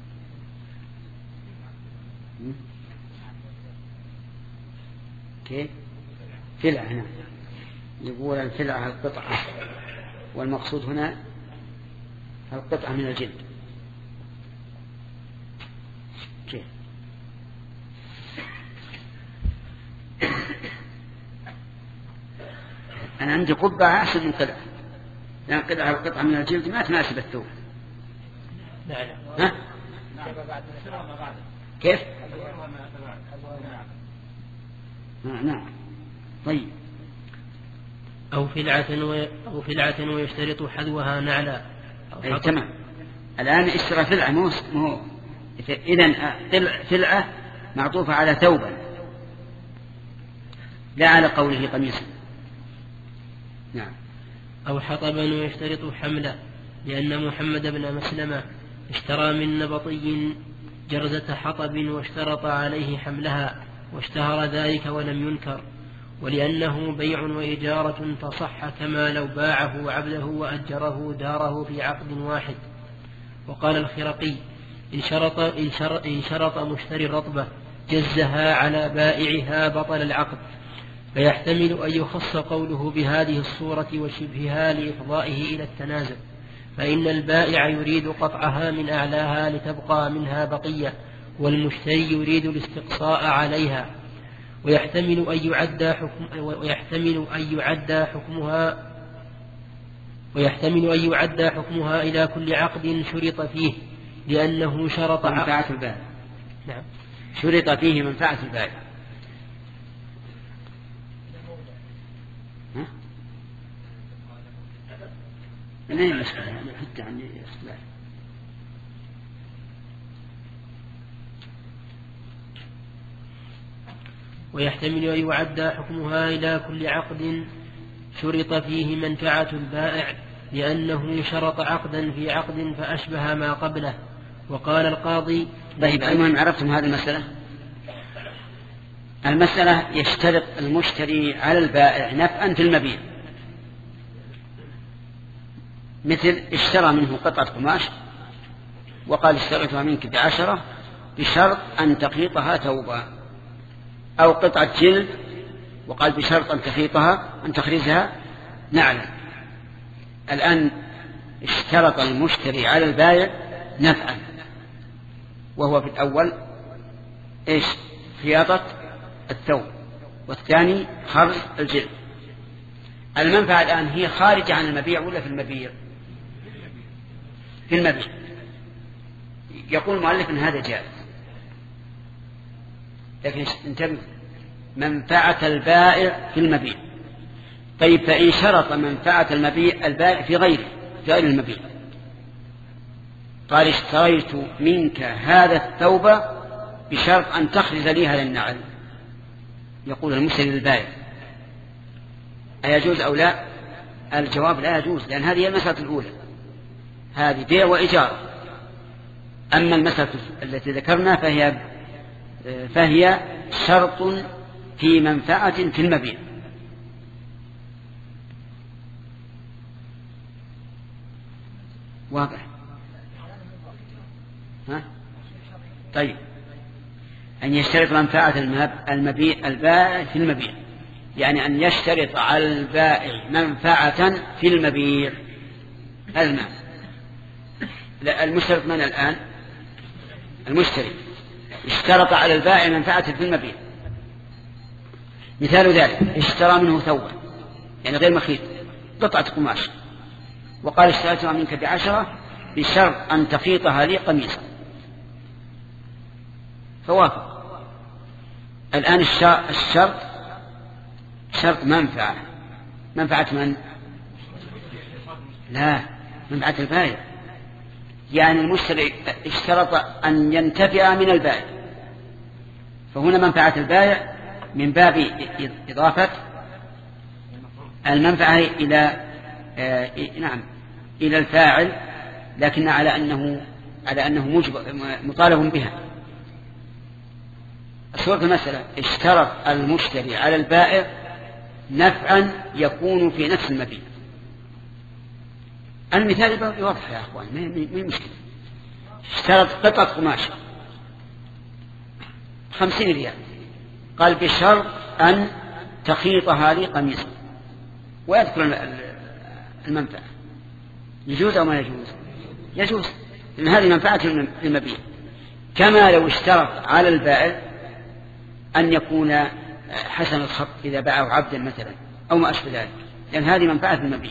كيف سلعة هنا يقول السلعة القطعة، والمقصود هنا القطعة من الجلد. كيف أنا عندي قبعة أحسن من قطعة، لأن قطعة القطعة من الجلد ما تناسب الثوب. ها؟ كيف؟ نعم. طيب. أو فلعة و... أو فلعة ويشترط حذوها نعلا. أي تمام. الآن اشترى فلعة مو مو إذا فلعة معطوفة على ثوبا لا على قوله قميصا. نعم. أو حطبا ويشترط حمله، لأن محمد بن مسلمة اشترى من نبطي جرزة حطب واشترط عليه حملها واشتهر ذلك ولم ينكر، ولأنه بيع وإجارة فصح كما لو باعه عبده وأجره داره في عقد واحد. وقال الخرقي إن شرط, إن شرط, إن شرط مشتري الرطبة جزها على بائعها بطل العقد، فيحتمل أن يخص قوله بهذه الصورة وشبهها لإفضائه إلى التنازل، فإن البائع يريد قطعها من أعلاها لتبقى منها بقية، والمشتري يريد الاستقصاء عليها. ويحتمل أن يعدى حكم ويحتمل أن يعدى حكمها ويحتمل أن يعدى حكمها إلى كل عقد شرط فيه، لأنه شرط منفعة البائع. نعم. شرط فيه منفعة البائع. ها؟ من أين المشكلة؟ حتى عن الاختلاف. ويحتمل أن يعدى حكمها إلى كل عقد شرط فيه منفعة البائع، لأنه شرط عقدا في عقد فأشبه ما قبله. وقال القاضي طيب المهم عرفتم هذه المسألة. المسألة يشترط المشتري على البائع نفعا في المبيع، مثل اشترى منه قطعة قماش وقال اشتريتها منك بعشرة بشرط أن تخيطها ثوبا، أو قطعة جلد وقال بشرط أن تخيطها أن تخرجها نعلا. الآن اشترط المشتري على البائع نفعا، وهو في الأول إيش؟ خياطة الثوب، والثاني خرج الجلد. المنفعة الآن هي خارجة عن المبيع ولا في المبيع؟ في المبيع. يقول المؤلف أن هذا جائز، لكن انتبه، منفعة البائع في المبيع. طيب فإن شرط منفعة المبيع البائع في غيره في غير المبيع، قال اشتريت منك هذا الثوب بشرط أن تخرج لي هذا النعل، يقول المشتري للبائع أيجوز أو لا؟ الجواب لا يجوز، لأن هذه المسألة الأولى، هذه بيع وإجارة. أما المسألة التي ذكرنا فهي فهي شرط في منفعة في المبيع. واضح؟ ها؟ طيب أن يشترط منفعة المبيع البائع في المبيع، يعني أن يشترط على البائع منفعة في المبيع. المعنى المشترط من الآن؟ المشتري اشترط على البائع منفعة في المبيع. مثال ذلك اشترى منه ثوبا يعني غير مخيط قطعة قماش وقال اشتريتها منك بعشرة بشرط أن تخيطها لي قميصا، فوافق. الآن الشرط شرط منفعة. منفعة من؟ لا، منفعة البائع. يعني المشتري اشترط أن ينتفع من البائع، فهنا منفعة البائع من باب إضافة المنفعة إلى آه نعم إلى الفاعل، لكن على أنه على أنه مطالب بها. الصورة المسألة اشترط المشتري على البائع نفعا يكون في نفس المبيع. المثال يوضح يا أخوان، ما مشكلة. اشترط قطعة قماش خمسين ريال، قال بشرط أن تخيطها لي قميصا، ويذكر المنفعة. يجوز أو ما يجوز؟ يجوز، لأن هذه منفعة المبيع. كما لو اشترط على البائع أن يكون حسن الخط إذا باعه عبدا مثلا أو ما أشبه ذلك، لأن هذه منفعة المبيع.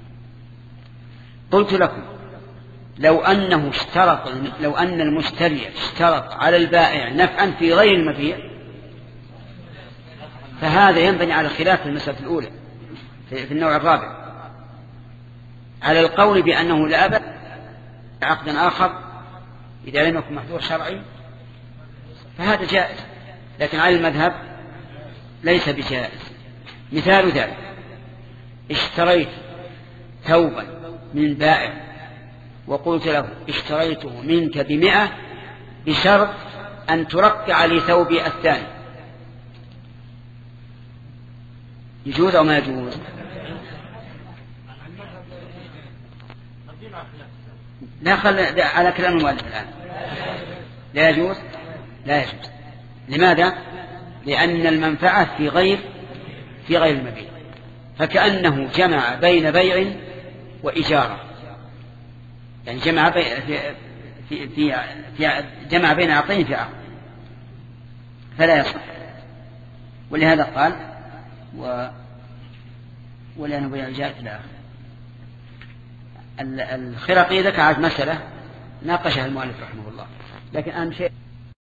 قلت لكم لو أنه اشترط لو أن المشتري اشترط على البائع نفعا في غير المبيع، فهذا ينبني على خلاف المسألة الأولى في النوع الرابع، على القول بأنه لا أبد عقدا آخر إذا لم يكن محظور شرعي فهذا جائز، لكن على المذهب ليس بجائز. مثال ذلك: اشتريت ثوبا من بائع وقلت له اشتريته منك بمئة بشرط أن ترقع لي ثوبي الثاني، يجوز أو ما يجوز؟ لا، خل على كلام المؤلف الآن. لا يجوز، لا يجوز. لماذا؟ لأن المنفعة في غير في غير المبيع، فكأنه جمع بين بيع وإجارة، يعني جمع بين في في في, في جمع بين عقدين في عقد، فلا يصح. ولهذا قال و ولا نبيع جاءت الآخر. الخرقي ذكر مسألة ناقشها المؤلف رحمه الله، لكن أهم شيء